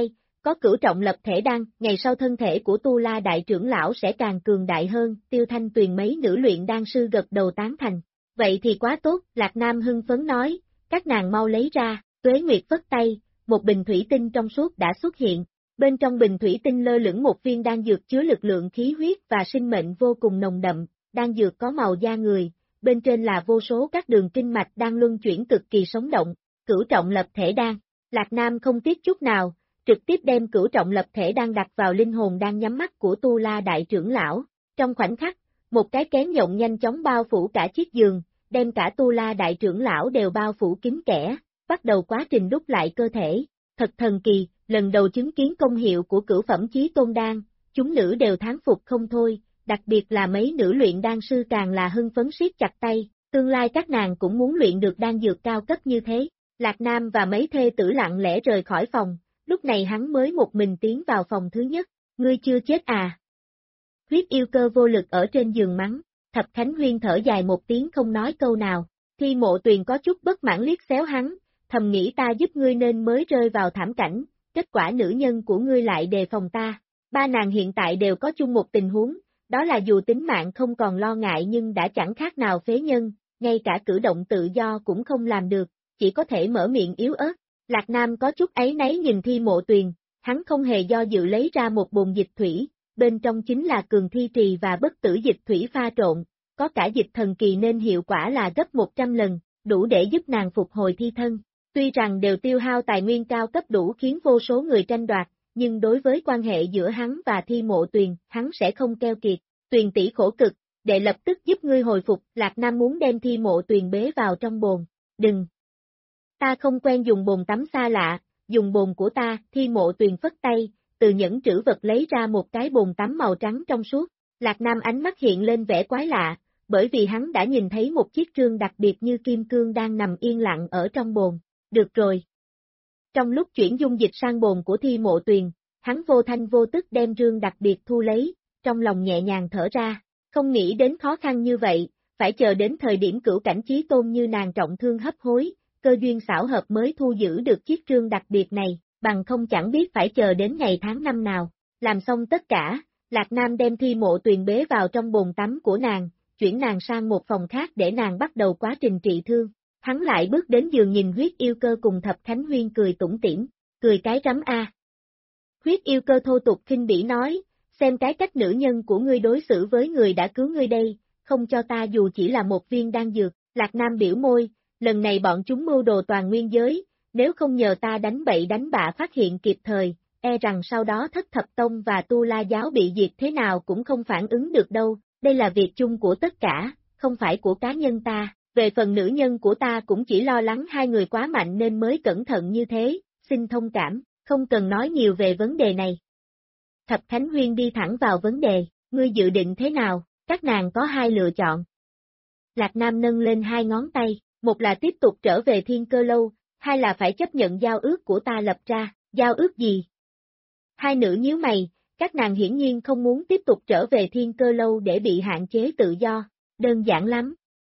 có cửu trọng lập thể đan, ngày sau thân thể của Tu La đại trưởng lão sẽ càng cường đại hơn, Tiêu Thanh Tuyền mấy nữ luyện đan sư gật đầu tán thành. Vậy thì quá tốt, Lạc Nam hưng phấn nói, các nàng mau lấy ra, Tuế Nguyệt vất tay, một bình thủy tinh trong suốt đã xuất hiện, bên trong bình thủy tinh lơ lửng một viên đan dược chứa lực lượng khí huyết và sinh mệnh vô cùng nồng đậm, đan dược có màu da người, bên trên là vô số các đường kinh mạch đang luân chuyển cực kỳ sống động, cửu trọng lập thể đan. Lạc Nam không tiếc chút nào, trực tiếp đem cửu trọng lập thể đan đặt vào linh hồn đang nhắm mắt của Tu La đại trưởng lão. Trong khoảnh khắc, một cái kén nhộng nhanh chóng bao phủ cả chiếc giường, đem cả Tu La đại trưởng lão đều bao phủ kín kẽ, bắt đầu quá trình đúc lại cơ thể. Thật thần kỳ, lần đầu chứng kiến công hiệu của cửu phẩm chí tôn đan, chúng nữ đều thán phục không thôi, đặc biệt là mấy nữ luyện đan sư càng là hưng phấn siết chặt tay, tương lai các nàng cũng muốn luyện được đan dược cao cấp như thế. Lạc Nam và mấy thê tử lặng lẽ rời khỏi phòng, lúc này hắn mới một mình tiến vào phòng thứ nhất, ngươi chưa chết à? Huyết yêu cơ vô lực ở trên giường mắng, Thập Khánh Huyên thở dài một tiếng không nói câu nào, Thi Mộ Tuyền có chút bất mãn liếc xéo hắn, thầm nghĩ ta giúp ngươi nên mới rơi vào thảm cảnh, kết quả nữ nhân của ngươi lại đề phòng ta. Ba nàng hiện tại đều có chung một tình huống, đó là dù tính mạng không còn lo ngại nhưng đã chẳng khác nào phế nhân, ngay cả cử động tự do cũng không làm được, chỉ có thể mở miệng yếu ớt. Lạc Nam có chút áy náy nhìn Thi Mộ Tuyền, hắn không hề do dự lấy ra một bồn dịch thủy, bên trong chính là cường thi trì và bất tử dịch thủy pha trộn, có cả dịch thần kỳ nên hiệu quả là gấp 100 lần, đủ để giúp nàng phục hồi thi thân. Tuy rằng đều tiêu hao tài nguyên cao cấp đủ khiến vô số người tranh đoạt, nhưng đối với quan hệ giữa hắn và Thi Mộ Tuyền, hắn sẽ không keo kiệt. Tuyền tỷ khổ cực, đệ lập tức giúp ngươi hồi phục, Lạc Nam muốn đem Thi Mộ Tuyền bế vào trong bồn. Đừng! Ta không quen dùng bồn tắm xa lạ, dùng bồn của ta, Thi Mộ Tuyền phất tay, từ nhẫn trữ vật lấy ra một cái bồn tắm màu trắng trong suốt. Lạc Nam ánh mắt hiện lên vẻ quái lạ, bởi vì hắn đã nhìn thấy một chiếc trương đặc biệt như kim cương đang nằm yên lặng ở trong bồn. Được rồi. Trong lúc chuyển dung dịch sang bồn của Thi Mộ Tuyền, hắn vô thanh vô tức đem trương đặc biệt thu lấy, trong lòng nhẹ nhàng thở ra, không nghĩ đến khó khăn như vậy, phải chờ đến thời điểm cửu cảnh chí tôn như nàng trọng thương hấp hối, cơ duyên xảo hợp mới thu giữ được chiếc trương đặc biệt này, bằng không chẳng biết phải chờ đến ngày tháng năm nào. Làm xong tất cả, Lạc Nam đem Thi Mộ Tuyền bế vào trong bồn tắm của nàng, chuyển nàng sang một phòng khác để nàng bắt đầu quá trình trị thương. Hắn lại bước đến giường nhìn huyết yêu cơ cùng Thập Khánh Huyên cười tủm tỉm, cười cái rắm a. Huyết yêu cơ thô tục khinh bỉ nói, xem cái cách nữ nhân của ngươi đối xử với người đã cứu ngươi đây, không cho ta dù chỉ là một viên đan dược. Lạc Nam biểu môi, lần này bọn chúng mưu đồ toàn nguyên giới, nếu không nhờ ta đánh bậy đánh bạ phát hiện kịp thời, e rằng sau đó Thất Thập Tông và Tu La giáo bị diệt thế nào cũng không phản ứng được đâu, đây là việc chung của tất cả, không phải của cá nhân ta. Về phần nữ nhân của ta cũng chỉ lo lắng hai người quá mạnh nên mới cẩn thận như thế, xin thông cảm, không cần nói nhiều về vấn đề này. Thập Khánh Huyên đi thẳng vào vấn đề, ngươi dự định thế nào, các nàng có hai lựa chọn. Lạc Nam nâng lên hai ngón tay, một là tiếp tục trở về Thiên Cơ Lâu, hai là phải chấp nhận giao ước của ta lập ra, giao ước gì? Hai nữ nhíu mày, các nàng hiển nhiên không muốn tiếp tục trở về Thiên Cơ Lâu để bị hạn chế tự do, đơn giản lắm.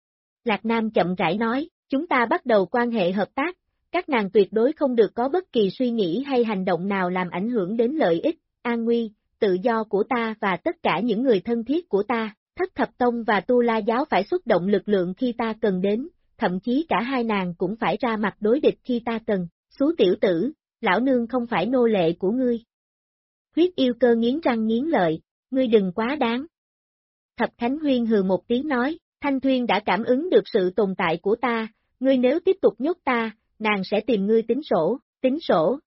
Lạc Nam chậm rãi nói, chúng ta bắt đầu quan hệ hợp tác, các nàng tuyệt đối không được có bất kỳ suy nghĩ hay hành động nào làm ảnh hưởng đến lợi ích, an nguy, tự do của ta và tất cả những người thân thiết của ta. Thất Thập Tông và Tu La giáo phải xuất động lực lượng khi ta cần đến, thậm chí cả hai nàng cũng phải ra mặt đối địch khi ta cần. Xú tiểu tử, lão nương không phải nô lệ của ngươi. Huyết yêu cơ nghiến răng nghiến lợi, ngươi đừng quá đáng. Thập Khánh Huyên hừ một tiếng nói, Thanh Thuyên đã cảm ứng được sự tồn tại của ta, ngươi nếu tiếp tục nhốt ta, nàng sẽ tìm ngươi tính sổ.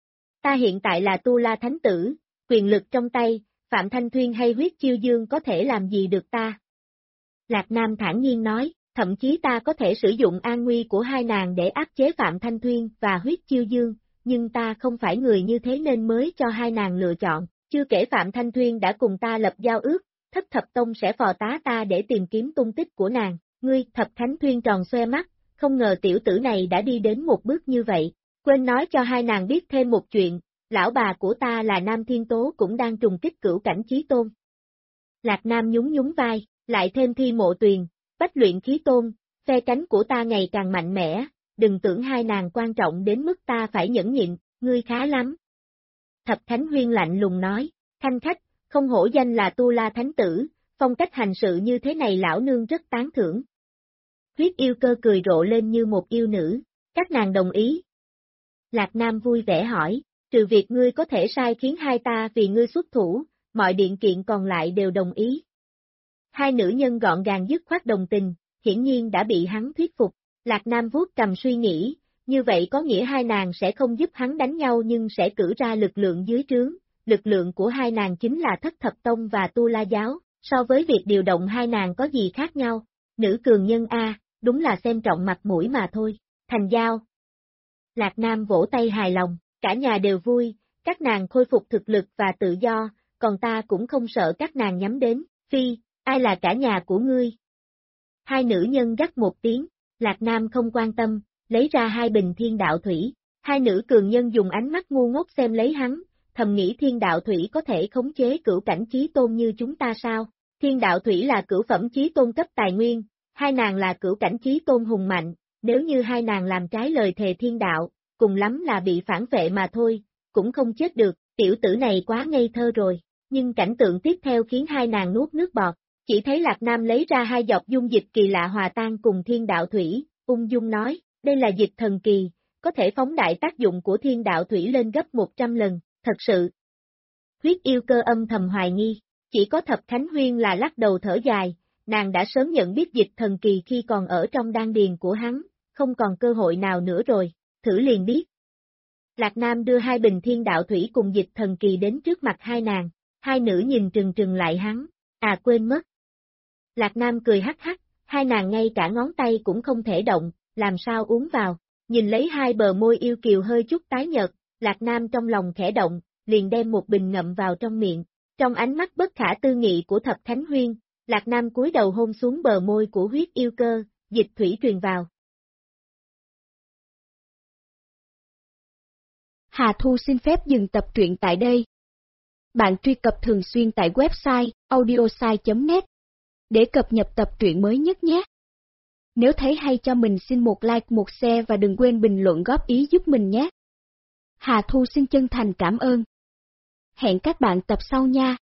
Ta hiện tại là Tu La Thánh Tử, quyền lực trong tay, Phạm Thanh Thuyên hay Huyết Chiêu Dương có thể làm gì được ta? Lạc Nam thản nhiên nói, thậm chí ta có thể sử dụng an nguy của hai nàng để áp chế Phạm Thanh Thuyên và Huyết Chiêu Dương, nhưng ta không phải người như thế nên mới cho hai nàng lựa chọn, chưa kể Phạm Thanh Thuyên đã cùng ta lập giao ước. Thất Thập Tông sẽ phò tá ta để tìm kiếm tung tích của nàng, ngươi. Thập Khánh Thuyên tròn xoe mắt, không ngờ tiểu tử này đã đi đến một bước như vậy, quên nói cho hai nàng biết thêm một chuyện, lão bà của ta là Nam Thiên Tố cũng đang trùng kích cửu cảnh chí tôn. Lạc Nam nhún nhún vai, lại thêm Thi Mộ Tuyền, Bách Luyện Khí Tôn, phe cánh của ta ngày càng mạnh mẽ, đừng tưởng hai nàng quan trọng đến mức ta phải nhẫn nhịn, ngươi khá lắm. Thập Thánh Huyên lạnh lùng nói, khanh khách, không hổ danh là Tu La Thánh Tử, phong cách hành sự như thế này lão nương rất tán thưởng. Huyết yêu cơ cười rộ lên như một yêu nữ, các nàng đồng ý. Lạc Nam vui vẻ hỏi, trừ việc ngươi có thể sai khiến hai ta vì ngươi xuất thủ, mọi điện kiện còn lại đều đồng ý. Hai nữ nhân gọn gàng dứt khoát đồng tình, hiển nhiên đã bị hắn thuyết phục. Lạc Nam vuốt cầm suy nghĩ, như vậy có nghĩa hai nàng sẽ không giúp hắn đánh nhau nhưng sẽ cử ra lực lượng dưới trướng. Lực lượng của hai nàng chính là Thất Thập Tông và Tu La Giáo, so với việc điều động hai nàng có gì khác nhau. Nữ cường nhân A, đúng là xem trọng mặt mũi mà thôi. Thành giao. Lạc Nam vỗ tay hài lòng, cả nhà đều vui, các nàng khôi phục thực lực và tự do, còn ta cũng không sợ các nàng nhắm đến. Phi, ai là cả nhà của ngươi? Hai nữ nhân gắt một tiếng, Lạc Nam không quan tâm, lấy ra hai bình thiên đạo thủy. Hai nữ cường nhân dùng ánh mắt ngu ngốc xem lấy hắn, thầm nghĩ thiên đạo thủy có thể khống chế cửu cảnh chí tôn như chúng ta sao? Thiên đạo thủy là cửu phẩm chí tôn cấp tài nguyên, hai nàng là cửu cảnh chí tôn hùng mạnh, nếu như hai nàng làm trái lời thề thiên đạo, cùng lắm là bị phản vệ mà thôi, cũng không chết được, tiểu tử này quá ngây thơ rồi. Nhưng cảnh tượng tiếp theo khiến hai nàng nuốt nước bọt, chỉ thấy Lạc Nam lấy ra hai giọt dung dịch kỳ lạ hòa tan cùng thiên đạo thủy, ung dung nói, đây là dịch thần kỳ, có thể phóng đại tác dụng của thiên đạo thủy lên gấp 100 lần, thật sự. Huyết yêu cơ âm thầm hoài nghi, chỉ có Thập Khánh Huyên là lắc đầu thở dài, nàng đã sớm nhận biết dịch thần kỳ khi còn ở trong đan điền của hắn, không còn cơ hội nào nữa rồi, thử liền biết. Lạc Nam đưa hai bình thiên đạo thủy cùng dịch thần kỳ đến trước mặt hai nàng, hai nữ nhìn trừng trừng lại hắn, quên mất. Lạc Nam cười hắc hắc, hai nàng ngay cả ngón tay cũng không thể động, làm sao uống vào, nhìn lấy hai bờ môi yêu kiều hơi chút tái nhợt, Lạc Nam trong lòng khẽ động, liền đem một bình ngậm vào trong miệng, trong ánh mắt bất khả tư nghị của Thập Khánh Huyên, Lạc Nam cúi đầu hôn xuống bờ môi của huyết yêu cơ, dịch thủy truyền vào. Hà Thu xin phép dừng tập truyện tại đây. Bạn truy cập thường xuyên tại website audiosai.net để cập nhật tập truyện mới nhất nhé. Nếu thấy hay cho mình xin một like, một share và đừng quên bình luận góp ý giúp mình nhé. Hà Thu xin chân thành cảm ơn. Hẹn các bạn tập sau nha.